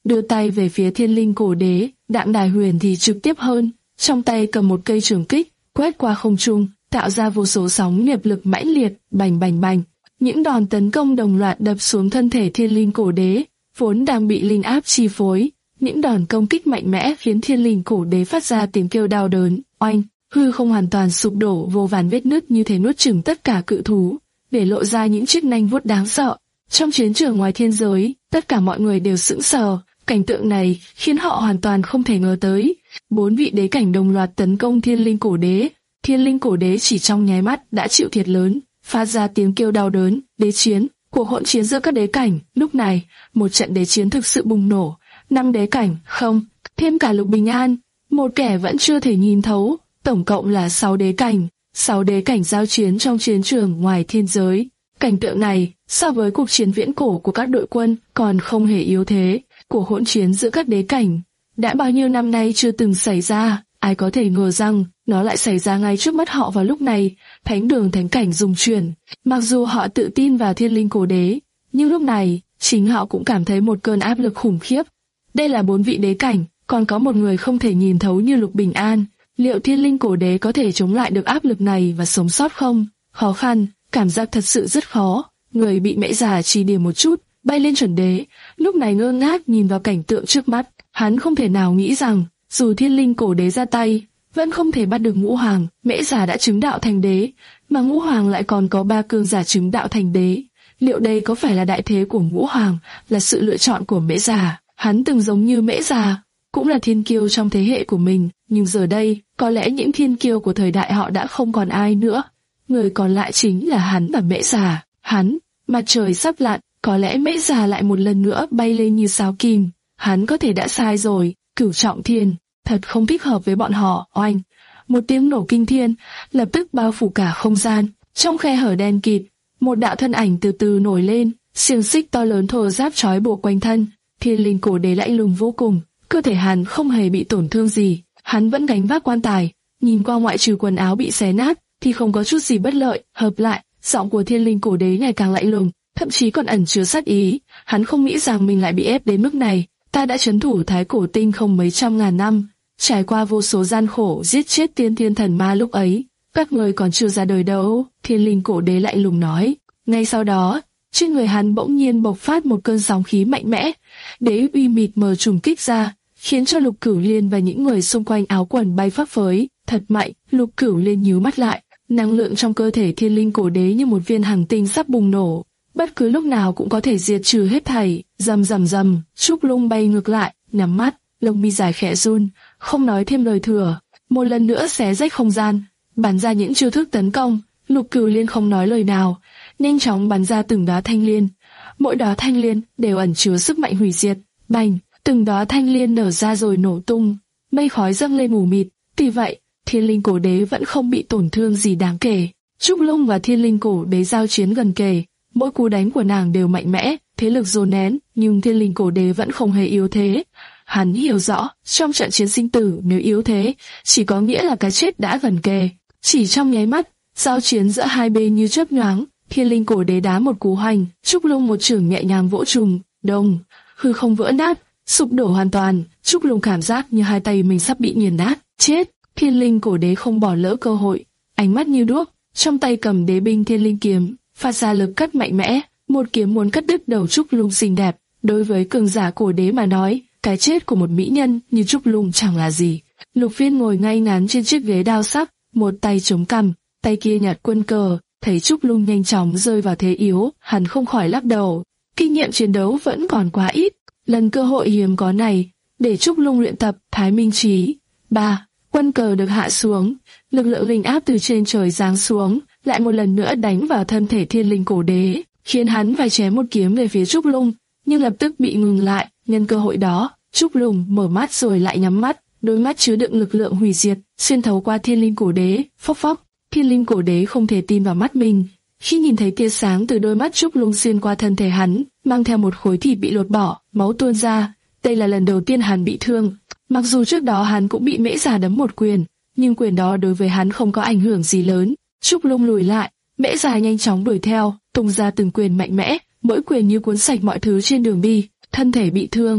đưa tay về phía Thiên Linh Cổ Đế. Đặng Đài Huyền thì trực tiếp hơn, trong tay cầm một cây trường kích, quét qua không trung, tạo ra vô số sóng nghiệp lực mãnh liệt, bành bành bành. Những đòn tấn công đồng loạt đập xuống thân thể Thiên Linh Cổ Đế, vốn đang bị linh áp chi phối. Những đòn công kích mạnh mẽ khiến Thiên Linh Cổ Đế phát ra tiếng kêu đau đớn. Oanh, hư không hoàn toàn sụp đổ, vô vàn vết nứt như thể nuốt chửng tất cả cự thú, để lộ ra những chiếc nanh vuốt đáng sợ. Trong chiến trường ngoài thiên giới, tất cả mọi người đều sững sờ. Cảnh tượng này khiến họ hoàn toàn không thể ngờ tới. Bốn vị đế cảnh đồng loạt tấn công Thiên Linh Cổ Đế. Thiên Linh Cổ Đế chỉ trong nháy mắt đã chịu thiệt lớn, phát ra tiếng kêu đau đớn. Đế chiến, cuộc hỗn chiến giữa các đế cảnh. Lúc này, một trận đế chiến thực sự bùng nổ. Năm đế cảnh, không, thêm cả Lục Bình An, một kẻ vẫn chưa thể nhìn thấu. Tổng cộng là sáu đế cảnh, sáu đế cảnh giao chiến trong chiến trường ngoài thiên giới. Cảnh tượng này, so với cuộc chiến viễn cổ của các đội quân, còn không hề yếu thế. Cuộc hỗn chiến giữa các đế cảnh đã bao nhiêu năm nay chưa từng xảy ra, ai có thể ngờ rằng nó lại xảy ra ngay trước mắt họ vào lúc này. Thánh đường thánh cảnh rung chuyển. Mặc dù họ tự tin vào Thiên Linh Cổ Đế, nhưng lúc này chính họ cũng cảm thấy một cơn áp lực khủng khiếp. Đây là bốn vị đế cảnh, còn có một người không thể nhìn thấu như Lục Bình An. Liệu Thiên Linh Cổ Đế có thể chống lại được áp lực này và sống sót không? Khó khăn, cảm giác thật sự rất khó. Người bị mễ già chỉ điểm một chút, bay lên chuẩn đế, lúc này ngơ ngác nhìn vào cảnh tượng trước mắt. Hắn không thể nào nghĩ rằng, dù Thiên Linh Cổ Đế ra tay, vẫn không thể bắt được Ngũ Hoàng. Mễ già đã chứng đạo thành đế, mà Ngũ Hoàng lại còn có ba cường giả chứng đạo thành đế. Liệu đây có phải là đại thế của Ngũ Hoàng, là sự lựa chọn của mễ già? Hắn từng giống như mễ già, cũng là thiên kiêu trong thế hệ của mình, nhưng giờ đây, có lẽ những thiên kiêu của thời đại họ đã không còn ai nữa. Người còn lại chính là hắn và mễ già. Hắn, mặt trời sắp lặn, có lẽ mễ già lại một lần nữa bay lên như sáo kim. Hắn có thể đã sai rồi, Cửu Trọng Thiên, thật không thích hợp với bọn họ. Oanh, một tiếng nổ kinh thiên, lập tức bao phủ cả không gian. Trong khe hở đen kịt, một đạo thân ảnh từ từ nổi lên, xiềng xích to lớn thô ráp trói buộc quanh thân. Thiên Linh Cổ Đế lạnh lùng vô cùng, cơ thể hắn không hề bị tổn thương gì, hắn vẫn gánh vác quan tài, nhìn qua ngoại trừ quần áo bị xé nát, thì không có chút gì bất lợi. Hợp lại, giọng của Thiên Linh Cổ Đế ngày càng lạnh lùng, thậm chí còn ẩn chứa sát ý. Hắn không nghĩ rằng mình lại bị ép đến mức này. Ta đã trấn thủ Thái Cổ Tinh không mấy trăm ngàn năm, trải qua vô số gian khổ giết chết tiên thiên thần ma lúc ấy, các người còn chưa ra đời đâu. Thiên Linh Cổ Đế lạnh lùng nói. Ngay sau đó, trên người hắn bỗng nhiên bộc phát một cơn sóng khí mạnh mẽ, đế uy mịt mờ trùng kích ra, khiến cho Lục Cửu Liên và những người xung quanh áo quần bay phấp phới. Thật mạnh. Lục Cửu Liên nhíu mắt lại, năng lượng trong cơ thể Thiên Linh Cổ Đế như một viên hành tinh sắp bùng nổ, bất cứ lúc nào cũng có thể diệt trừ hết thảy. Rầm rầm rầm, Trúc Lung bay ngược lại, nhắm mắt, lông mi dài khẽ run, không nói thêm lời thừa, một lần nữa xé rách không gian, bắn ra những chiêu thức tấn công. Lục Cửu Liên không nói lời nào, nhanh chóng bắn ra từng đóa thanh liên. Mỗi đóa thanh liên đều ẩn chứa sức mạnh hủy diệt. Bành, từng đóa thanh liên nở ra rồi nổ tung, mây khói dâng lên mù mịt. Tuy vậy, Thiên Linh Cổ Đế vẫn không bị tổn thương gì đáng kể. Trúc Lung và Thiên Linh Cổ Đế giao chiến gần kề, mỗi cú đánh của nàng đều mạnh mẽ, thế lực dồn nén, nhưng Thiên Linh Cổ Đế vẫn không hề yếu thế. Hắn hiểu rõ, trong trận chiến sinh tử, nếu yếu thế, chỉ có nghĩa là cái chết đã gần kề. Chỉ trong nháy mắt, giao chiến giữa hai bên như chớp nhoáng, Thiên Linh Cổ Đế đá một cú hoành, Trúc Lung một chưởng nhẹ nhàng vỗ trùng, đông, hư không vỡ nát, sụp đổ hoàn toàn. Trúc Lung cảm giác như hai tay mình sắp bị nghiền nát. Chết! Thiên Linh Cổ Đế không bỏ lỡ cơ hội, ánh mắt như đuốc, trong tay cầm đế binh Thiên Linh kiếm, phát ra lực cắt mạnh mẽ, một kiếm muốn cắt đứt đầu Trúc Lung xinh đẹp. Đối với cường giả cổ đế mà nói, cái chết của một mỹ nhân như Trúc Lung chẳng là gì. Lục Phiên ngồi ngay ngắn trên chiếc ghế đao sắc, một tay chống cằm, tay kia nhặt quân cờ. Thấy Trúc Lung nhanh chóng rơi vào thế yếu, hắn không khỏi lắc đầu. Kinh nghiệm chiến đấu vẫn còn quá ít. Lần cơ hội hiếm có này, để Trúc Lung luyện tập Thái Minh Chí. ba. Quân cờ được hạ xuống, lực lượng linh áp từ trên trời giáng xuống, lại một lần nữa đánh vào thân thể Thiên Linh Cổ Đế, khiến hắn phải chém một kiếm về phía Trúc Lung, nhưng lập tức bị ngừng lại. Nhân cơ hội đó, Trúc Lung mở mắt rồi lại nhắm mắt, đôi mắt chứa đựng lực lượng hủy diệt, xuyên thấu qua Thiên Linh Cổ Đế. Phốc phốc, Thiên Linh Cổ Đế không thể tin vào mắt mình, khi nhìn thấy tia sáng từ đôi mắt Trúc Lung xuyên qua thân thể hắn, mang theo một khối thịt bị lột bỏ, máu tuôn ra. Đây là lần đầu tiên hắn bị thương. Mặc dù trước đó hắn cũng bị Mễ Già đấm một quyền, nhưng quyền đó đối với hắn không có ảnh hưởng gì lớn. Trúc Lung lùi lại, Mễ Già nhanh chóng đuổi theo, tung ra từng quyền mạnh mẽ, mỗi quyền như cuốn sạch mọi thứ trên đường đi. Thân thể bị thương,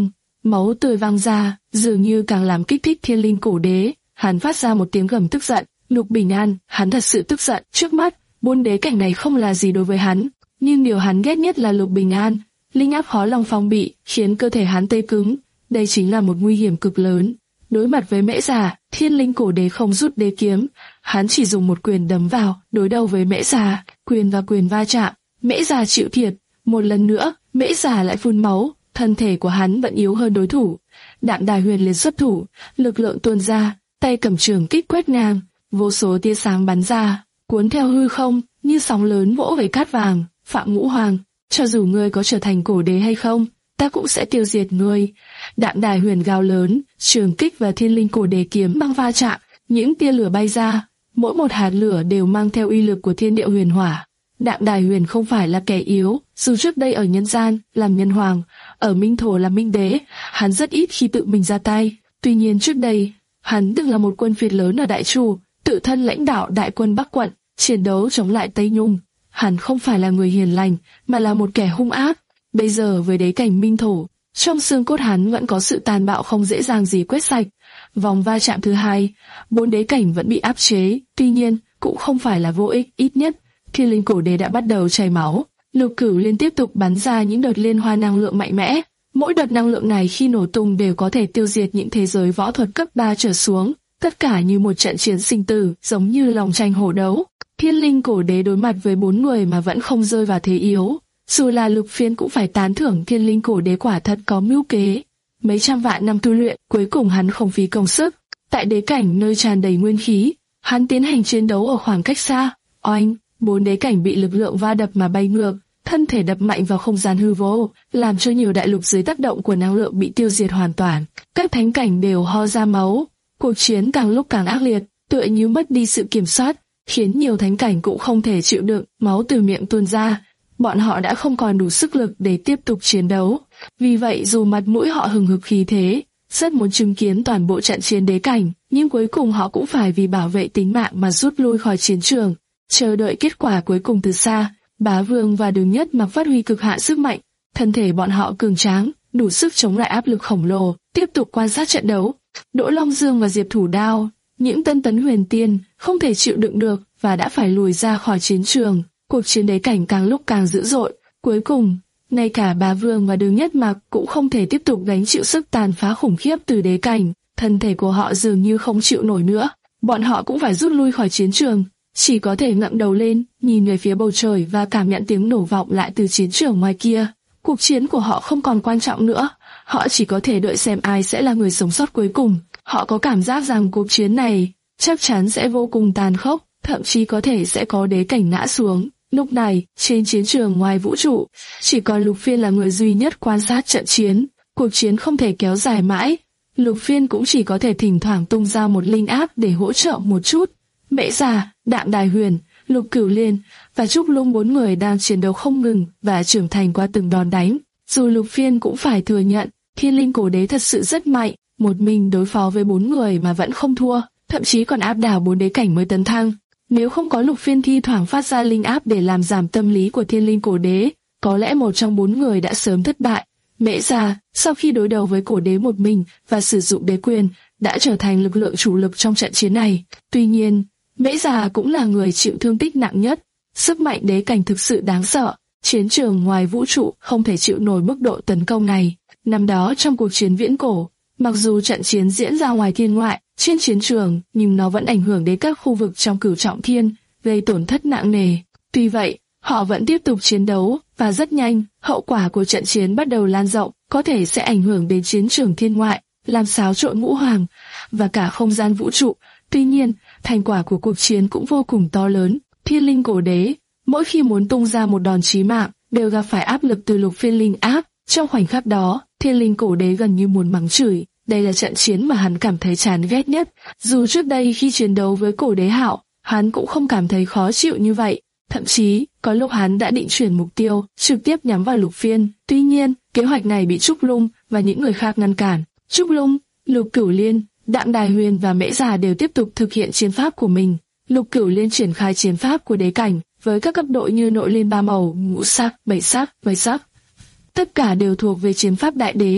máu tươi văng ra, dường như càng làm kích thích Thiên Linh Cổ Đế. Hắn phát ra một tiếng gầm tức giận. Lục Bình An, hắn thật sự tức giận. Trước mắt, bốn đế cảnh này không là gì đối với hắn, nhưng điều hắn ghét nhất là Lục Bình An. Linh áp khó lòng phòng bị, khiến cơ thể hắn tê cứng. Đây chính là một nguy hiểm cực lớn. Đối mặt với Mễ Già, Thiên Linh Cổ Đế không rút đế kiếm, hắn chỉ dùng một quyền đấm vào, đối đầu với Mễ Già, quyền và quyền va chạm. Mễ Già chịu thiệt, một lần nữa, Mễ Già lại phun máu, thân thể của hắn vẫn yếu hơn đối thủ. Đạm Đài Huyền liền xuất thủ, lực lượng tuôn ra, tay cầm trường kích quét ngang, vô số tia sáng bắn ra, cuốn theo hư không, như sóng lớn vỗ về cát vàng. Phạm Ngũ Hoàng, cho dù ngươi có trở thành cổ đế hay không, ta cũng sẽ tiêu diệt ngươi. Đạm Đài Huyền gào lớn, trường kích và Thiên Linh Cổ Đế kiếm băng va chạm, những tia lửa bay ra, mỗi một hạt lửa đều mang theo uy lực của thiên địa huyền hỏa. Đạm Đài Huyền không phải là kẻ yếu, dù trước đây ở nhân gian làm nhân hoàng, ở minh thổ làm minh đế, hắn rất ít khi tự mình ra tay. Tuy nhiên trước đây, hắn từng là một quân phiệt lớn ở Đại Chu, tự thân lãnh đạo đại quân Bắc quận, chiến đấu chống lại Tây Nhung. Hắn không phải là người hiền lành, mà là một kẻ hung ác. Bây giờ với đế cảnh minh thổ, trong xương cốt hắn vẫn có sự tàn bạo không dễ dàng gì quét sạch. Vòng va chạm thứ hai, bốn đế cảnh vẫn bị áp chế, tuy nhiên cũng không phải là vô ích. Ít nhất Thiên Linh Cổ Đế đã bắt đầu chảy máu. Lục Cửu liên tiếp tục bắn ra những đợt liên hoa năng lượng mạnh mẽ. Mỗi đợt năng lượng này khi nổ tung đều có thể tiêu diệt những thế giới võ thuật cấp ba trở xuống. Tất cả như một trận chiến sinh tử, giống như lòng tranh hổ đấu. Thiên Linh Cổ Đế đối mặt với bốn người mà vẫn không rơi vào thế yếu. Dù là Lục Phiên cũng phải tán thưởng Thiên Linh Cổ Đế quả thật có mưu kế. Mấy trăm vạn năm tu luyện, cuối cùng hắn không phí công sức. Tại đế cảnh nơi tràn đầy nguyên khí, hắn tiến hành chiến đấu ở khoảng cách xa. Oanh, bốn đế cảnh bị lực lượng va đập mà bay ngược, thân thể đập mạnh vào không gian hư vô, làm cho nhiều đại lục dưới tác động của năng lượng bị tiêu diệt hoàn toàn. Các thánh cảnh đều ho ra máu. Cuộc chiến càng lúc càng ác liệt, tựa như mất đi sự kiểm soát, khiến nhiều thánh cảnh cũng không thể chịu đựng, máu từ miệng tuôn ra. Bọn họ đã không còn đủ sức lực để tiếp tục chiến đấu. Vì vậy dù mặt mũi họ hừng hực khí thế, rất muốn chứng kiến toàn bộ trận chiến đế cảnh, nhưng cuối cùng họ cũng phải vì bảo vệ tính mạng mà rút lui khỏi chiến trường, chờ đợi kết quả cuối cùng từ xa. Bá Vương và Đường Nhất Mặc phát huy cực hạn sức mạnh, thân thể bọn họ cường tráng, đủ sức chống lại áp lực khổng lồ, tiếp tục quan sát trận đấu. Đỗ Long Dương và Diệp Thủ Đao, những tân tấn huyền tiên, không thể chịu đựng được và đã phải lùi ra khỏi chiến trường. Cuộc chiến đế cảnh càng lúc càng dữ dội. Cuối cùng, ngay cả Bá Vương và Đường Nhất Mặc cũng không thể tiếp tục gánh chịu sức tàn phá khủng khiếp từ đế cảnh. Thân thể của họ dường như không chịu nổi nữa. Bọn họ cũng phải rút lui khỏi chiến trường, chỉ có thể ngẩng đầu lên, nhìn về phía bầu trời và cảm nhận tiếng nổ vọng lại từ chiến trường ngoài kia. Cuộc chiến của họ không còn quan trọng nữa. Họ chỉ có thể đợi xem ai sẽ là người sống sót cuối cùng. Họ có cảm giác rằng cuộc chiến này chắc chắn sẽ vô cùng tàn khốc, thậm chí có thể sẽ có đế cảnh ngã xuống. Lúc này, trên chiến trường ngoài vũ trụ, chỉ còn Lục Phiên là người duy nhất quan sát trận chiến. Cuộc chiến không thể kéo dài mãi. Lục Phiên cũng chỉ có thể thỉnh thoảng tung ra một linh áp để hỗ trợ một chút. Mễ Già, Đạm Đài Huyền, Lục Cửu Liên và Trúc Lung bốn người đang chiến đấu không ngừng và trưởng thành qua từng đòn đánh. Dù Lục Phiên cũng phải thừa nhận, Thiên Linh Cổ Đế thật sự rất mạnh, một mình đối phó với bốn người mà vẫn không thua, thậm chí còn áp đảo bốn đế cảnh mới tấn thăng. Nếu không có Lục Phiên thi thoảng phát ra linh áp để làm giảm tâm lý của Thiên Linh Cổ Đế, có lẽ một trong bốn người đã sớm thất bại. Mễ Già, sau khi đối đầu với Cổ Đế một mình và sử dụng đế quyền, đã trở thành lực lượng chủ lực trong trận chiến này. Tuy nhiên, Mễ Già cũng là người chịu thương tích nặng nhất. Sức mạnh đế cảnh thực sự đáng sợ. Chiến trường ngoài vũ trụ không thể chịu nổi mức độ tấn công này. Năm đó trong cuộc chiến viễn cổ, mặc dù trận chiến diễn ra ngoài thiên ngoại, trên chiến trường, nhưng nó vẫn ảnh hưởng đến các khu vực trong Cửu Trọng Thiên, gây tổn thất nặng nề. Tuy vậy, họ vẫn tiếp tục chiến đấu, và rất nhanh, hậu quả của trận chiến bắt đầu lan rộng, có thể sẽ ảnh hưởng đến chiến trường thiên ngoại, làm xáo trộn ngũ hoàng, và cả không gian vũ trụ. Tuy nhiên, thành quả của cuộc chiến cũng vô cùng to lớn. Thiên Linh Cổ Đế, mỗi khi muốn tung ra một đòn chí mạng, đều gặp phải áp lực từ Lục Phiên linh áp. Trong khoảnh khắc đó, Thiên Linh Cổ Đế gần như muốn mắng chửi. Đây là trận chiến mà hắn cảm thấy chán ghét nhất. Dù trước đây khi chiến đấu với Cổ Đế Hạo, hắn cũng không cảm thấy khó chịu như vậy. Thậm chí, có lúc hắn đã định chuyển mục tiêu, trực tiếp nhắm vào Lục Phiên. Tuy nhiên, kế hoạch này bị Trúc Lung và những người khác ngăn cản. Trúc Lung, Lục Cửu Liên, Đạm Đài Huyền và Mễ Già đều tiếp tục thực hiện chiến pháp của mình. Lục Cửu Liên triển khai chiến pháp của đế cảnh với các cấp độ như nội liên ba màu, ngũ sắc, bảy sắc, bảy sắc. Tất cả đều thuộc về chiến pháp đại đế.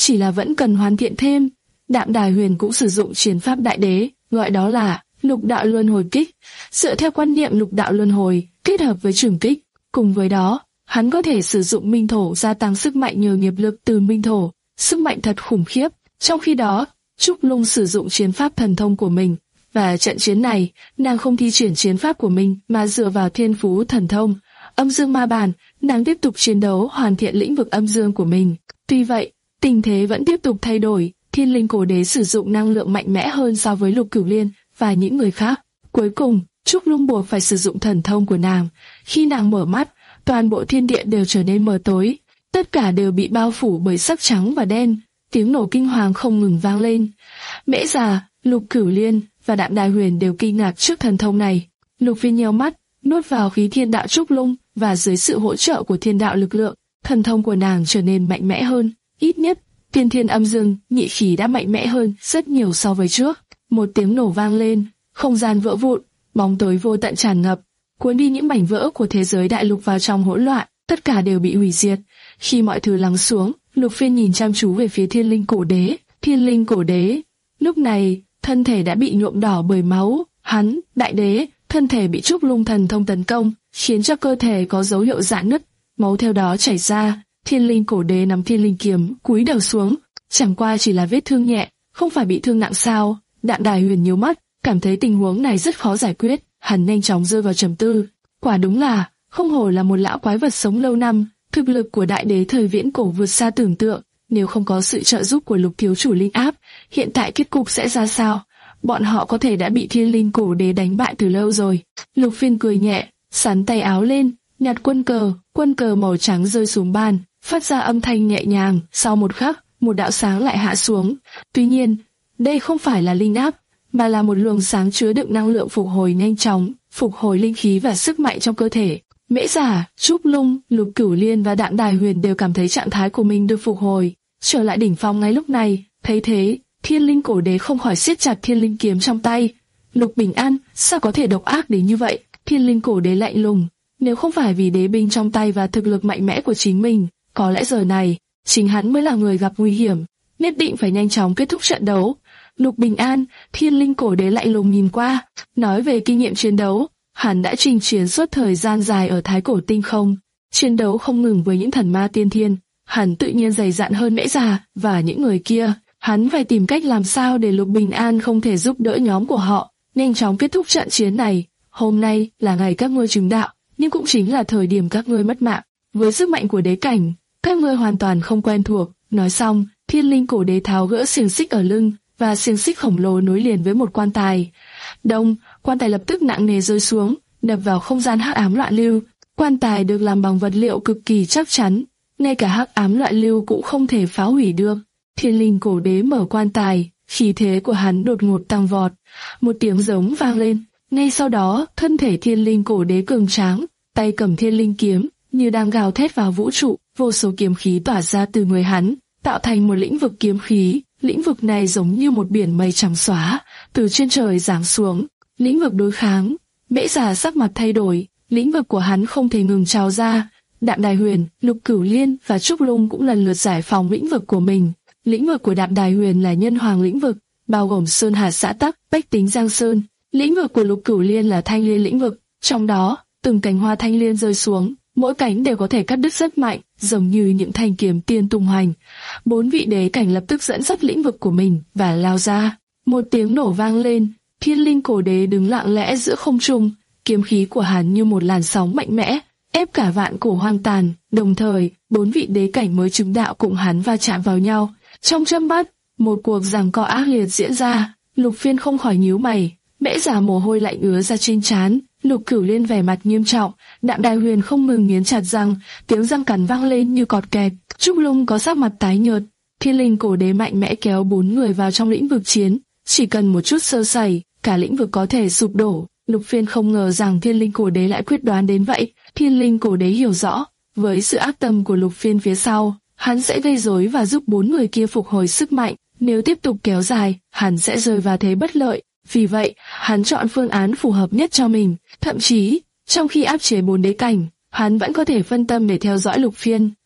chỉ là vẫn cần hoàn thiện thêm. Đạm Đài Huyền cũng sử dụng chiến pháp đại đế, gọi đó là lục đạo luân hồi kích, dựa theo quan niệm lục đạo luân hồi kết hợp với trường kích. Cùng với đó, hắn có thể sử dụng minh thổ gia tăng sức mạnh nhờ nghiệp lực từ minh thổ, sức mạnh thật khủng khiếp. Trong khi đó, Trúc Lung sử dụng chiến pháp thần thông của mình, và trận chiến này, nàng không thi triển chiến pháp của mình mà dựa vào thiên phú thần thông, âm dương ma bản, nàng tiếp tục chiến đấu hoàn thiện lĩnh vực âm dương của mình. Tuy vậy, tình thế vẫn tiếp tục thay đổi, Thiên Linh Cổ Đế sử dụng năng lượng mạnh mẽ hơn so với Lục Cửu Liên và những người khác. Cuối cùng, Trúc Lung buộc phải sử dụng thần thông của nàng. Khi nàng mở mắt, toàn bộ thiên địa đều trở nên mờ tối, tất cả đều bị bao phủ bởi sắc trắng và đen. Tiếng nổ kinh hoàng không ngừng vang lên. Mễ Già, Lục Cửu Liên và Đạm Đài Huyền đều kinh ngạc trước thần thông này. Lục Phiên nheo mắt, nuốt vào khí thiên đạo Trúc Lung, và dưới sự hỗ trợ của thiên đạo lực lượng, thần thông của nàng trở nên mạnh mẽ hơn. Ít nhất, tiên thiên âm dương nhị khí đã mạnh mẽ hơn rất nhiều so với trước. Một tiếng nổ vang lên, không gian vỡ vụn, bóng tối vô tận tràn ngập, cuốn đi những mảnh vỡ của thế giới đại lục vào trong hỗn loạn. Tất cả đều bị hủy diệt. Khi mọi thứ lắng xuống, Lục Phiên nhìn chăm chú về phía Thiên Linh Cổ Đế. Thiên Linh Cổ Đế lúc này thân thể đã bị nhuộm đỏ bởi máu. Hắn, đại đế, thân thể bị Trúc Lung thần thông tấn công, khiến cho cơ thể có dấu hiệu rạn nứt, máu theo đó chảy ra. Thiên Linh Cổ Đế nắm Thiên Linh kiếm, cúi đầu xuống. Chẳng qua chỉ là vết thương nhẹ, không phải bị thương nặng sao? Đạm Đài Huyền nhíu mắt, cảm thấy tình huống này rất khó giải quyết. Hắn nhanh chóng rơi vào trầm tư. Quả đúng là, không hổ là một lão quái vật sống lâu năm. Thực lực của đại đế thời viễn cổ vượt xa tưởng tượng. Nếu không có sự trợ giúp của Lục thiếu chủ linh áp, hiện tại kết cục sẽ ra sao? Bọn họ có thể đã bị Thiên Linh Cổ Đế đánh bại từ lâu rồi. Lục Phiên cười nhẹ, sắn tay áo lên, nhặt quân cờ. Quân cờ màu trắng rơi xuống bàn, phát ra âm thanh nhẹ nhàng. Sau một khắc, một đạo sáng lại hạ xuống. Tuy nhiên, đây không phải là linh áp, mà là một luồng sáng chứa đựng năng lượng phục hồi nhanh chóng, phục hồi linh khí và sức mạnh trong cơ thể. Mễ Già, Trúc Lung, Lục Cửu Liên và Đạm Đài Huyền đều cảm thấy trạng thái của mình được phục hồi, trở lại đỉnh phong ngay lúc này. Thấy thế, Thiên Linh Cổ Đế không khỏi siết chặt Thiên Linh kiếm trong tay. Lục Bình An, sao có thể độc ác đến như vậy? Thiên Linh Cổ Đế lạnh lùng, nếu không phải vì đế binh trong tay và thực lực mạnh mẽ của chính mình, có lẽ giờ này chính hắn mới là người gặp nguy hiểm, nhất định phải nhanh chóng kết thúc trận đấu. Lục Bình An, Thiên Linh Cổ Đế lạnh lùng nhìn qua, nói về kinh nghiệm chiến đấu. Hắn đã chinh chiến suốt thời gian dài ở Thái Cổ Tinh Không, chiến đấu không ngừng với những thần ma tiên thiên. Hắn tự nhiên dày dạn hơn Mễ Già và những người kia. Hắn phải tìm cách làm sao để Lục Bình An không thể giúp đỡ nhóm của họ, nhanh chóng kết thúc trận chiến này. Hôm nay là ngày các ngươi chứng đạo, nhưng cũng chính là thời điểm các ngươi mất mạng. Với sức mạnh của đế cảnh, các ngươi hoàn toàn không quen thuộc. Nói xong, Thiên Linh Cổ Đế tháo gỡ xiềng xích ở lưng, và xiềng xích khổng lồ nối liền với một quan tài. Đông, quan tài lập tức nặng nề rơi xuống, đập vào không gian hắc ám loạn lưu. Quan tài được làm bằng vật liệu cực kỳ chắc chắn, ngay cả hắc ám loạn lưu cũng không thể phá hủy được. Thiên Linh Cổ Đế mở quan tài, khí thế của hắn đột ngột tăng vọt, một tiếng giống vang lên. Ngay sau đó, thân thể Thiên Linh Cổ Đế cường tráng, tay cầm Thiên Linh kiếm, như đang gào thét vào vũ trụ, vô số kiếm khí tỏa ra từ người hắn, tạo thành một lĩnh vực kiếm khí. Lĩnh vực này giống như một biển mây trắng xóa, từ trên trời giáng xuống. Lĩnh vực đối kháng. Mễ Già sắc mặt thay đổi, lĩnh vực của hắn không thể ngừng trào ra. Đạm Đài Huyền, Lục Cửu Liên và Trúc Lung cũng lần lượt giải phóng lĩnh vực của mình. Lĩnh vực của Đạm Đài Huyền là Nhân Hoàng lĩnh vực, bao gồm Sơn Hà Xã Tắc, Bách Tính Giang Sơn. Lĩnh vực của Lục Cửu Liên là Thanh Liên lĩnh vực, trong đó từng cành hoa thanh liên rơi xuống, mỗi cánh đều có thể cắt đứt rất mạnh, giống như những thanh kiếm tiên tung hoành. Bốn vị đế cảnh lập tức dẫn dắt lĩnh vực của mình và lao ra. Một tiếng nổ vang lên, Thiên Linh Cổ Đế đứng lặng lẽ giữa không trung, kiếm khí của hắn như một làn sóng mạnh mẽ, ép cả vạn cổ hoang tàn. Đồng thời, bốn vị đế cảnh mới chứng đạo cùng hắn va chạm vào nhau. Trong chớp mắt, một cuộc giằng co ác liệt diễn ra. Lục Phiên không khỏi nhíu mày, Mễ Già mồ hôi lạnh ứa ra trên trán. Lục Cửu Liên vẻ mặt nghiêm trọng, Đạm Đài Huyền không ngừng nghiến chặt răng, tiếng răng cắn vang lên như cọt kẹt. Trúc Lung có sắc mặt tái nhợt. Thiên Linh Cổ Đế mạnh mẽ kéo bốn người vào trong lĩnh vực chiến, chỉ cần một chút sơ sẩy, cả lĩnh vực có thể sụp đổ. Lục Phiên không ngờ rằng Thiên Linh Cổ Đế lại quyết đoán đến vậy. Thiên Linh Cổ Đế hiểu rõ, với sự ác tâm của Lục Phiên phía sau, hắn sẽ gây rối và giúp bốn người kia phục hồi sức mạnh. Nếu tiếp tục kéo dài, hắn sẽ rơi vào thế bất lợi. Vì vậy, hắn chọn phương án phù hợp nhất cho mình. Thậm chí, trong khi áp chế bốn đế cảnh, hắn vẫn có thể phân tâm để theo dõi Lục Phiên.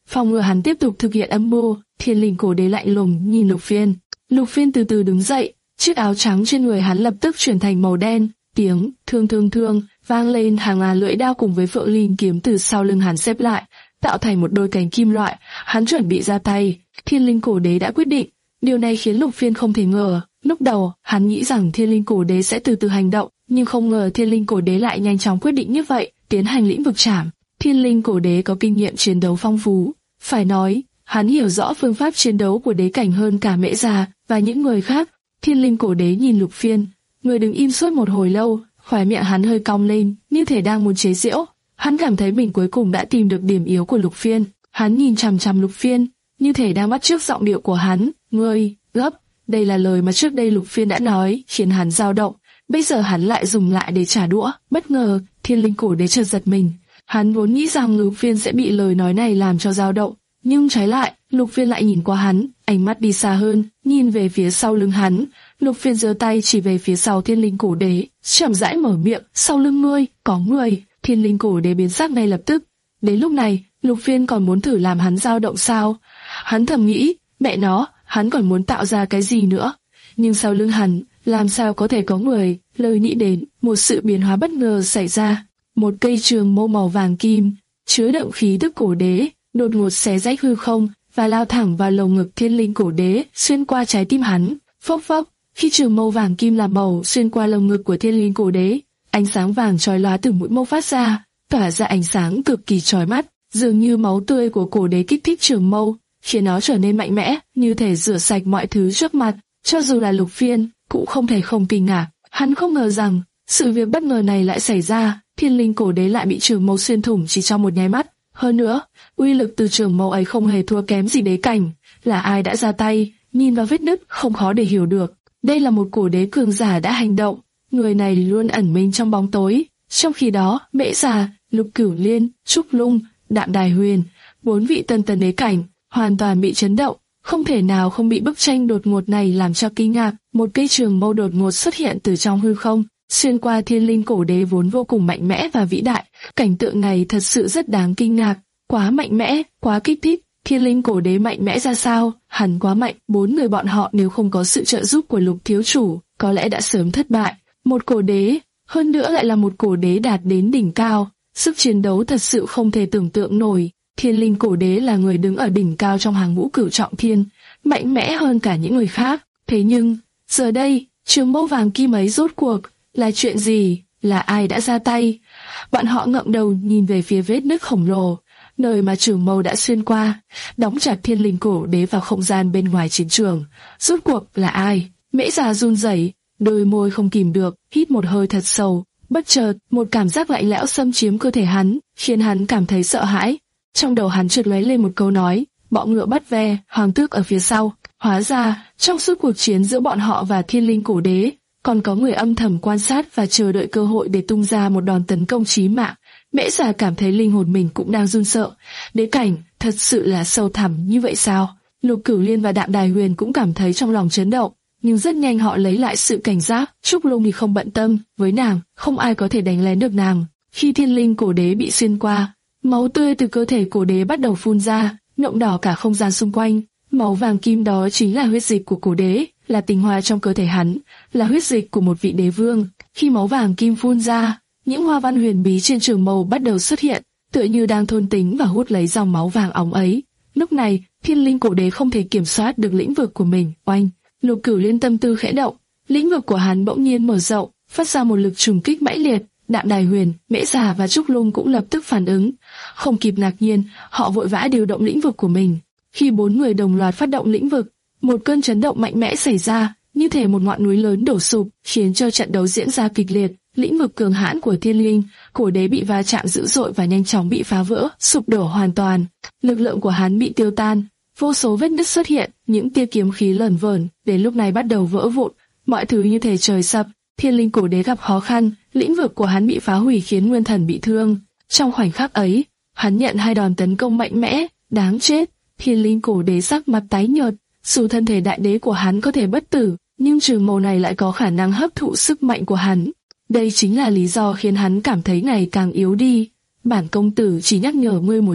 phòng ngừa hắn tiếp tục thực hiện âm mưu. Thiên linh cổ đế lạnh lùng nhìn Lục Phiên. Lục Phiên từ từ đứng dậy, chiếc áo trắng trên người hắn lập tức chuyển thành màu đen. Tiếng thương thương thương vang lên, hàng ngàn lưỡi đao cùng với phượng linh kiếm từ sau lưng hắn xếp lại, tạo thành một đôi cánh kim loại. Hắn chuẩn bị ra tay. Thiên linh cổ đế đã quyết định. Điều này khiến Lục Phiên không thể ngờ. Lúc đầu, hắn nghĩ rằng Thiên linh cổ đế sẽ từ từ hành động, nhưng không ngờ Thiên linh cổ đế lại nhanh chóng quyết định như vậy, tiến hành lĩnh vực trảm. Thiên linh cổ đế có kinh nghiệm chiến đấu phong phú. Phải nói, hắn hiểu rõ phương pháp chiến đấu của đế cảnh hơn cả Mễ Già và những người khác. Thiên linh cổ đế nhìn Lục Phiên, người đứng im suốt một hồi lâu, khóe miệng hắn hơi cong lên, như thể đang muốn chế giễu. Hắn cảm thấy mình cuối cùng đã tìm được điểm yếu của Lục Phiên. Hắn nhìn chằm chằm Lục Phiên, như thể đang bắt chước giọng điệu của hắn. Ngươi, gấp. Đây là lời mà trước đây Lục Phiên đã nói, khiến hắn dao động. Bây giờ hắn lại dùng lại để trả đũa. Bất ngờ, Thiên linh cổ đế chợt giật mình. Hắn vốn nghĩ rằng Lục Phiên sẽ bị lời nói này làm cho dao động, nhưng trái lại, Lục Phiên lại nhìn qua hắn, ánh mắt đi xa hơn, nhìn về phía sau lưng hắn. Lục Phiên giơ tay chỉ về phía sau Thiên linh cổ đế, chậm rãi mở miệng, sau lưng ngươi, có người. Thiên linh cổ đế biến sắc ngay lập tức. Đến lúc này, Lục Phiên còn muốn thử làm hắn dao động sao? Hắn thầm nghĩ, mẹ nó, hắn còn muốn tạo ra cái gì nữa? Nhưng sau lưng hắn, làm sao có thể có người? Lời nghĩ đến, một sự biến hóa bất ngờ xảy ra. Một cây trường mâu màu vàng kim, chứa đựng khí tức cổ đế, đột ngột xé rách hư không và lao thẳng vào lồng ngực Thiên linh cổ đế, xuyên qua trái tim hắn. Phốc phốc, khi trường mâu vàng kim làm màu xuyên qua lồng ngực của Thiên linh cổ đế, ánh sáng vàng chói lóa từ mũi mâu phát ra, tỏa ra ánh sáng cực kỳ chói mắt, dường như máu tươi của cổ đế kích thích trường mâu, khiến nó trở nên mạnh mẽ, như thể rửa sạch mọi thứ trước mặt. Cho dù là Lục Phiên, cũng không thể không kinh ngạc. Hắn không ngờ rằng sự việc bất ngờ này lại xảy ra. Thiên linh cổ đế lại bị trường mâu xuyên thủng chỉ trong một nháy mắt. Hơn nữa, uy lực từ trường mâu ấy không hề thua kém gì đế cảnh. Là ai đã ra tay? Nhìn vào vết nứt, không khó để hiểu được. Đây là một cổ đế cường giả đã hành động. Người này luôn ẩn mình trong bóng tối. Trong khi đó, Mễ Già, Lục Cửu Liên, Trúc Lung, Đạm Đài Huyền, bốn vị tân tấn đế cảnh, hoàn toàn bị chấn động. Không thể nào không bị bức tranh đột ngột này làm cho kinh ngạc. Một cây trường mâu đột ngột xuất hiện từ trong hư không, xuyên qua Thiên linh cổ đế vốn vô cùng mạnh mẽ và vĩ đại. Cảnh tượng này thật sự rất đáng kinh ngạc. Quá mạnh mẽ, quá kích thích. Thiên linh cổ đế mạnh mẽ ra sao? Hắn quá mạnh. Bốn người bọn họ nếu không có sự trợ giúp của Lục thiếu chủ, có lẽ đã sớm thất bại. Một cổ đế, hơn nữa lại là một cổ đế đạt đến đỉnh cao. Sức chiến đấu thật sự không thể tưởng tượng nổi. Thiên linh cổ đế là người đứng ở đỉnh cao trong hàng ngũ cửu trọng thiên, mạnh mẽ hơn cả những người khác. Thế nhưng, giờ đây, trường mâu vàng kim ấy rốt cuộc là chuyện gì? Là ai đã ra tay? Bọn họ ngẩng đầu nhìn về phía vết nứt khổng lồ, nơi mà trường mâu đã xuyên qua, đóng chặt Thiên linh cổ đế vào không gian bên ngoài chiến trường. Rốt cuộc là ai? Mễ Già run rẩy, đôi môi không kìm được, hít một hơi thật sâu. Bất chợt, một cảm giác lạnh lẽo xâm chiếm cơ thể hắn, khiến hắn cảm thấy sợ hãi. Trong đầu hắn chợt lóe lên một câu nói, bọ ngựa bắt ve, hoàng tước ở phía sau. Hóa ra, trong suốt cuộc chiến giữa bọn họ và Thiên linh cổ đế, còn có người âm thầm quan sát và chờ đợi cơ hội để tung ra một đòn tấn công chí mạng. Mễ Già cảm thấy linh hồn mình cũng đang run sợ. Đế cảnh, thật sự là sâu thẳm như vậy sao? Lục Cửu Liên và Đạm Đài Huyền cũng cảm thấy trong lòng chấn động, nhưng rất nhanh họ lấy lại sự cảnh giác. Trúc Lung thì không bận tâm, với nàng, không ai có thể đánh lén được nàng. Khi Thiên linh cổ đế bị xuyên qua, máu tươi từ cơ thể cổ đế bắt đầu phun ra, nhuộm đỏ cả không gian xung quanh. Máu vàng kim đó chính là huyết dịch của cổ đế, là tinh hoa trong cơ thể hắn, là huyết dịch của một vị đế vương. Khi máu vàng kim phun ra, những hoa văn huyền bí trên trường mâu bắt đầu xuất hiện, tựa như đang thôn tính và hút lấy dòng máu vàng óng ấy. Lúc này, Thiên linh cổ đế không thể kiểm soát được lĩnh vực của mình. Oanh! Lục Cửu Liên tâm tư khẽ động, lĩnh vực của hắn bỗng nhiên mở rộng, phát ra một lực trùng kích mãnh liệt. Đạm Đài Huyền, Mễ Già và Trúc Lung cũng lập tức phản ứng. Không kịp ngạc nhiên, họ vội vã điều động lĩnh vực của mình. Khi bốn người đồng loạt phát động lĩnh vực, một cơn chấn động mạnh mẽ xảy ra, như thể một ngọn núi lớn đổ sụp, khiến cho trận đấu diễn ra kịch liệt. Lĩnh vực cường hãn của Thiên linh cổ đế bị va chạm dữ dội và nhanh chóng bị phá vỡ, sụp đổ hoàn toàn. Lực lượng của hắn bị tiêu tan, vô số vết nứt xuất hiện, những tia kiếm khí lởn vởn, đến lúc này bắt đầu vỡ vụn, mọi thứ như thể trời sập. Thiên linh cổ đế gặp khó khăn, lĩnh vực của hắn bị phá hủy khiến nguyên thần bị thương. Trong khoảnh khắc ấy, hắn nhận hai đòn tấn công mạnh mẽ, đáng chết. Thiên linh cổ đế sắc mặt tái nhợt, dù thân thể đại đế của hắn có thể bất tử, nhưng trường mâu này lại có khả năng hấp thụ sức mạnh của hắn. Đây chính là lý do khiến hắn cảm thấy ngày càng yếu đi. Bản công tử chỉ nhắc nhở ngươi một chút,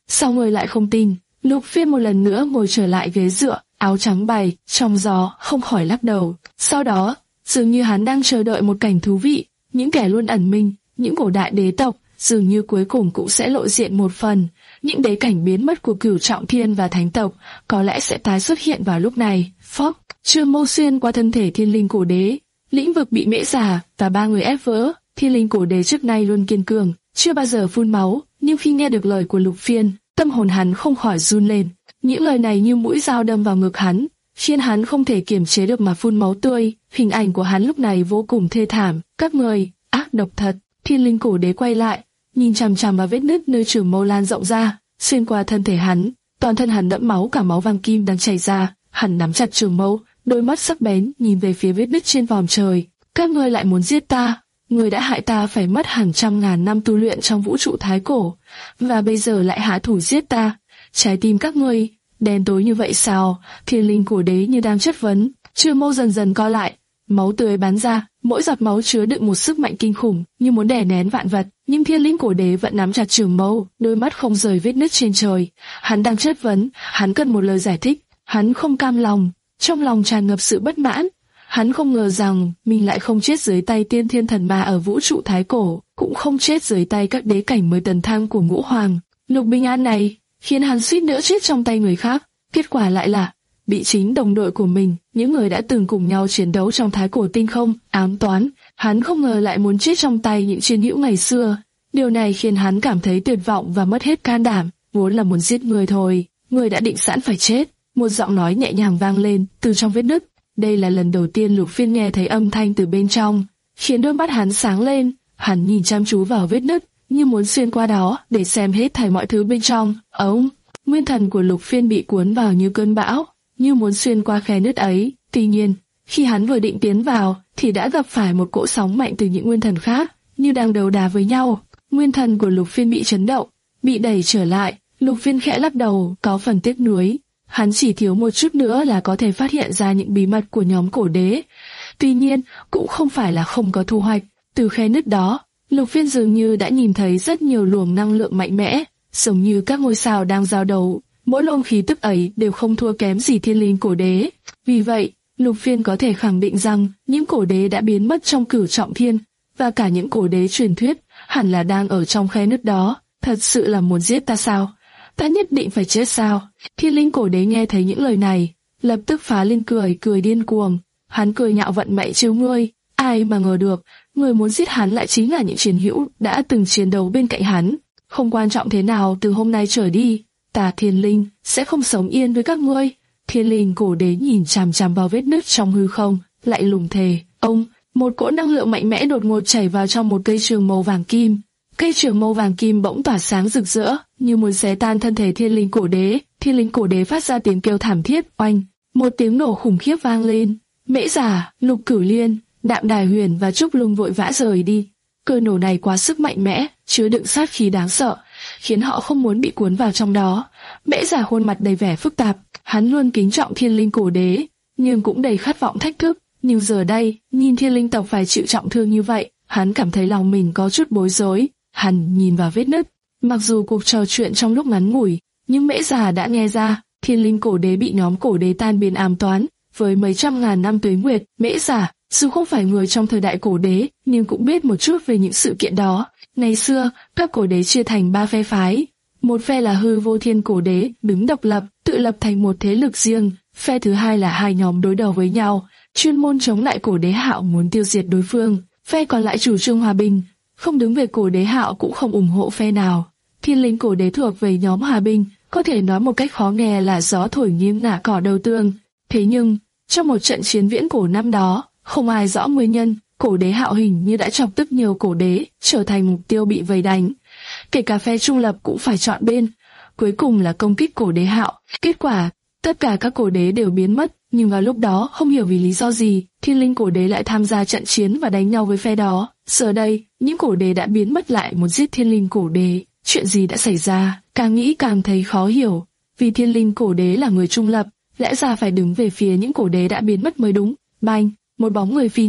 Sao ngươi lại không tin? Lục Phiên một lần nữa ngồi trở lại ghế dựa, áo trắng bày, trong gió, không khỏi lắc đầu. Sau đó, dường như hắn đang chờ đợi một cảnh thú vị, những kẻ luôn ẩn mình, những cổ đại đế tộc, dường như cuối cùng cũng sẽ lộ diện một phần. Những đế cảnh biến mất của Cửu Trọng Thiên và Thánh tộc có lẽ sẽ tái xuất hiện vào lúc này. Phốc, Trương Mâu xuyên qua thân thể Thiên Linh Cổ Đế, lĩnh vực bị Mễ Giả và ba người ép vỡ. Thiên Linh Cổ Đế trước nay luôn kiên cường, chưa bao giờ phun máu, nhưng khi nghe được lời của Lục Phiên, tâm hồn hắn không khỏi run lên. Những lời này như mũi dao đâm vào ngực hắn, khiến hắn không thể kiềm chế được mà phun máu tươi. Hình ảnh của hắn lúc này vô cùng thê thảm. Các người, ác độc thật. Thiên Linh Cổ Đế quay lại, nhìn chằm chằm vào vết nứt nơi trường mâu lan rộng ra, xuyên qua thân thể hắn. Toàn thân hắn đẫm máu, cả máu vàng kim đang chảy ra. Hắn nắm chặt trường mâu, đôi mắt sắc bén nhìn về phía vết nứt trên vòm trời. Các ngươi lại muốn giết ta? Người đã hại ta phải mất hàng trăm ngàn năm tu luyện trong vũ trụ thái cổ, và bây giờ lại hạ thủ giết ta. Trái tim các ngươi đen tối như vậy sao? Thiên Linh Cổ Đế như đang chất vấn. Trường mâu dần dần co lại, máu tươi bắn ra, mỗi giọt máu chứa đựng một sức mạnh kinh khủng, như muốn đè nén vạn vật. Nhưng Thiên Linh Cổ Đế vẫn nắm chặt trường mâu, đôi mắt không rời vết nứt trên trời. Hắn đang chất vấn, hắn cần một lời giải thích. Hắn không cam lòng, trong lòng tràn ngập sự bất mãn. Hắn không ngờ rằng mình lại không chết dưới tay tiên thiên thần ma ở vũ trụ thái cổ, cũng không chết dưới tay các đế cảnh mới tấn thăng của ngũ hoàng. Lục Bình An này khiến hắn suýt nữa chết trong tay người khác, kết quả lại là bị chính đồng đội của mình, những người đã từng cùng nhau chiến đấu trong thái cổ tinh không, ám toán. Hắn không ngờ lại muốn chết trong tay những chiến hữu ngày xưa. Điều này khiến hắn cảm thấy tuyệt vọng và mất hết can đảm. Vốn là muốn giết người thôi, người đã định sẵn phải chết. Một giọng nói nhẹ nhàng vang lên từ trong vết nứt. Đây là lần đầu tiên Lục Phiên nghe thấy âm thanh từ bên trong, khiến đôi mắt hắn sáng lên. Hắn nhìn chăm chú vào vết nứt, như muốn xuyên qua đó để xem hết thảy mọi thứ bên trong. Ông, nguyên thần của Lục Phiên bị cuốn vào như cơn bão, như muốn xuyên qua khe nứt ấy. Tuy nhiên, khi hắn vừa định tiến vào, thì đã gặp phải một cỗ sóng mạnh từ những nguyên thần khác, như đang đấu đá với nhau. Nguyên thần của Lục Phiên bị chấn động, bị đẩy trở lại. Lục Phiên khẽ lắc đầu, có phần tiếc nuối. Hắn chỉ thiếu một chút nữa là có thể phát hiện ra những bí mật của nhóm cổ đế. Tuy nhiên, cũng không phải là không có thu hoạch. Từ khe nứt đó, Lục Phiên dường như đã nhìn thấy rất nhiều luồng năng lượng mạnh mẽ, giống như các ngôi sao đang giao đấu. Mỗi luồng khí tức ấy đều không thua kém gì Thiên Linh Cổ Đế. Vì vậy, Lục Phiên có thể khẳng định rằng những cổ đế đã biến mất trong Cửu Trọng Thiên, và cả những cổ đế truyền thuyết hẳn là đang ở trong khe nứt đó. Thật sự là muốn giết ta sao? Ta nhất định phải chết sao? Thiên Linh Cổ Đế nghe thấy những lời này, lập tức phá lên cười, cười điên cuồng. Hắn cười nhạo vận mệnh trêu ngươi. Ai mà ngờ được, người muốn giết hắn lại chính là những chiến hữu đã từng chiến đấu bên cạnh hắn. Không quan trọng thế nào, từ hôm nay trở đi, ta Thiên Linh sẽ không sống yên với các ngươi. Thiên Linh Cổ Đế nhìn chằm chằm vào vết nứt trong hư không, lại lùng thề. Ông, một cỗ năng lượng mạnh mẽ đột ngột chảy vào trong một cây trường màu vàng kim. Cây trường màu vàng kim bỗng tỏa sáng rực rỡ, như muốn xé tan thân thể Thiên Linh Cổ Đế. Thiên Linh Cổ Đế phát ra tiếng kêu thảm thiết, oanh, một tiếng nổ khủng khiếp vang lên. Mễ Giả, Lục Cửu Liên, Đạm Đài Huyền và Trúc Lung vội vã rời đi. Cơn nổ này quá sức mạnh mẽ, chứa đựng sát khí đáng sợ, khiến họ không muốn bị cuốn vào trong đó. Mễ Giả khuôn mặt đầy vẻ phức tạp, hắn luôn kính trọng Thiên Linh Cổ Đế, nhưng cũng đầy khát vọng thách thức. Nhưng giờ đây, nhìn Thiên Linh tộc phải chịu trọng thương như vậy, hắn cảm thấy lòng mình có chút bối rối. Hắn nhìn vào vết nứt, mặc dù cuộc trò chuyện trong lúc ngắn ngủi, nhưng Mễ Giả đã nghe ra Thiên Linh Cổ Đế bị nhóm cổ đế tan biến ám toán. Với mấy trăm ngàn năm tuế nguyệt, Mễ Giả dù không phải người trong thời đại cổ đế, nhưng cũng biết một chút về những sự kiện đó. Ngày xưa, các cổ đế chia thành ba phe phái. Một phe là Hư Vô Thiên Cổ Đế, đứng độc lập, tự lập thành một thế lực riêng. Phe thứ hai là hai nhóm đối đầu với nhau, chuyên môn chống lại cổ đế Hạo, muốn tiêu diệt đối phương. Phe còn lại chủ trương hòa bình, không đứng về cổ đế Hạo cũng không ủng hộ phe nào. Thiên Linh Cổ Đế thuộc về nhóm hòa bình, có thể nói một cách khó nghe là gió thổi nghiêng ngả cỏ đầu tương. Thế nhưng, trong một trận chiến viễn cổ năm đó, không ai rõ nguyên nhân, cổ đế Hạo hình như đã chọc tức nhiều cổ đế, trở thành mục tiêu bị vây đánh. Kể cả phe trung lập cũng phải chọn bên, cuối cùng là công kích cổ đế Hạo. Kết quả, tất cả các cổ đế đều biến mất, nhưng vào lúc đó không hiểu vì lý do gì, Thiên Linh Cổ Đế lại tham gia trận chiến và đánh nhau với phe đó. Giờ đây, những cổ đế đã biến mất lại muốn giết Thiên Linh Cổ Đế. Chuyện gì đã xảy ra? Càng nghĩ càng thấy khó hiểu, vì Thiên Linh Cổ Đế là người trung lập, lẽ ra phải đứng về phía những cổ đế đã biến mất mới đúng. Bang, một bóng người phi.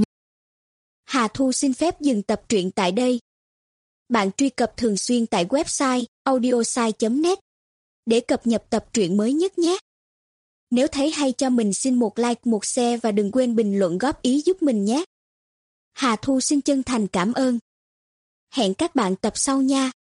Hà Thu xin phép dừng tập truyện tại đây. Bạn truy cập thường xuyên tại website audiosai chấm net để cập nhật tập truyện mới nhất nhé. Nếu thấy hay cho mình xin một like, một share và đừng quên bình luận góp ý giúp mình nhé. Hà Thu xin chân thành cảm ơn. Hẹn các bạn tập sau nha.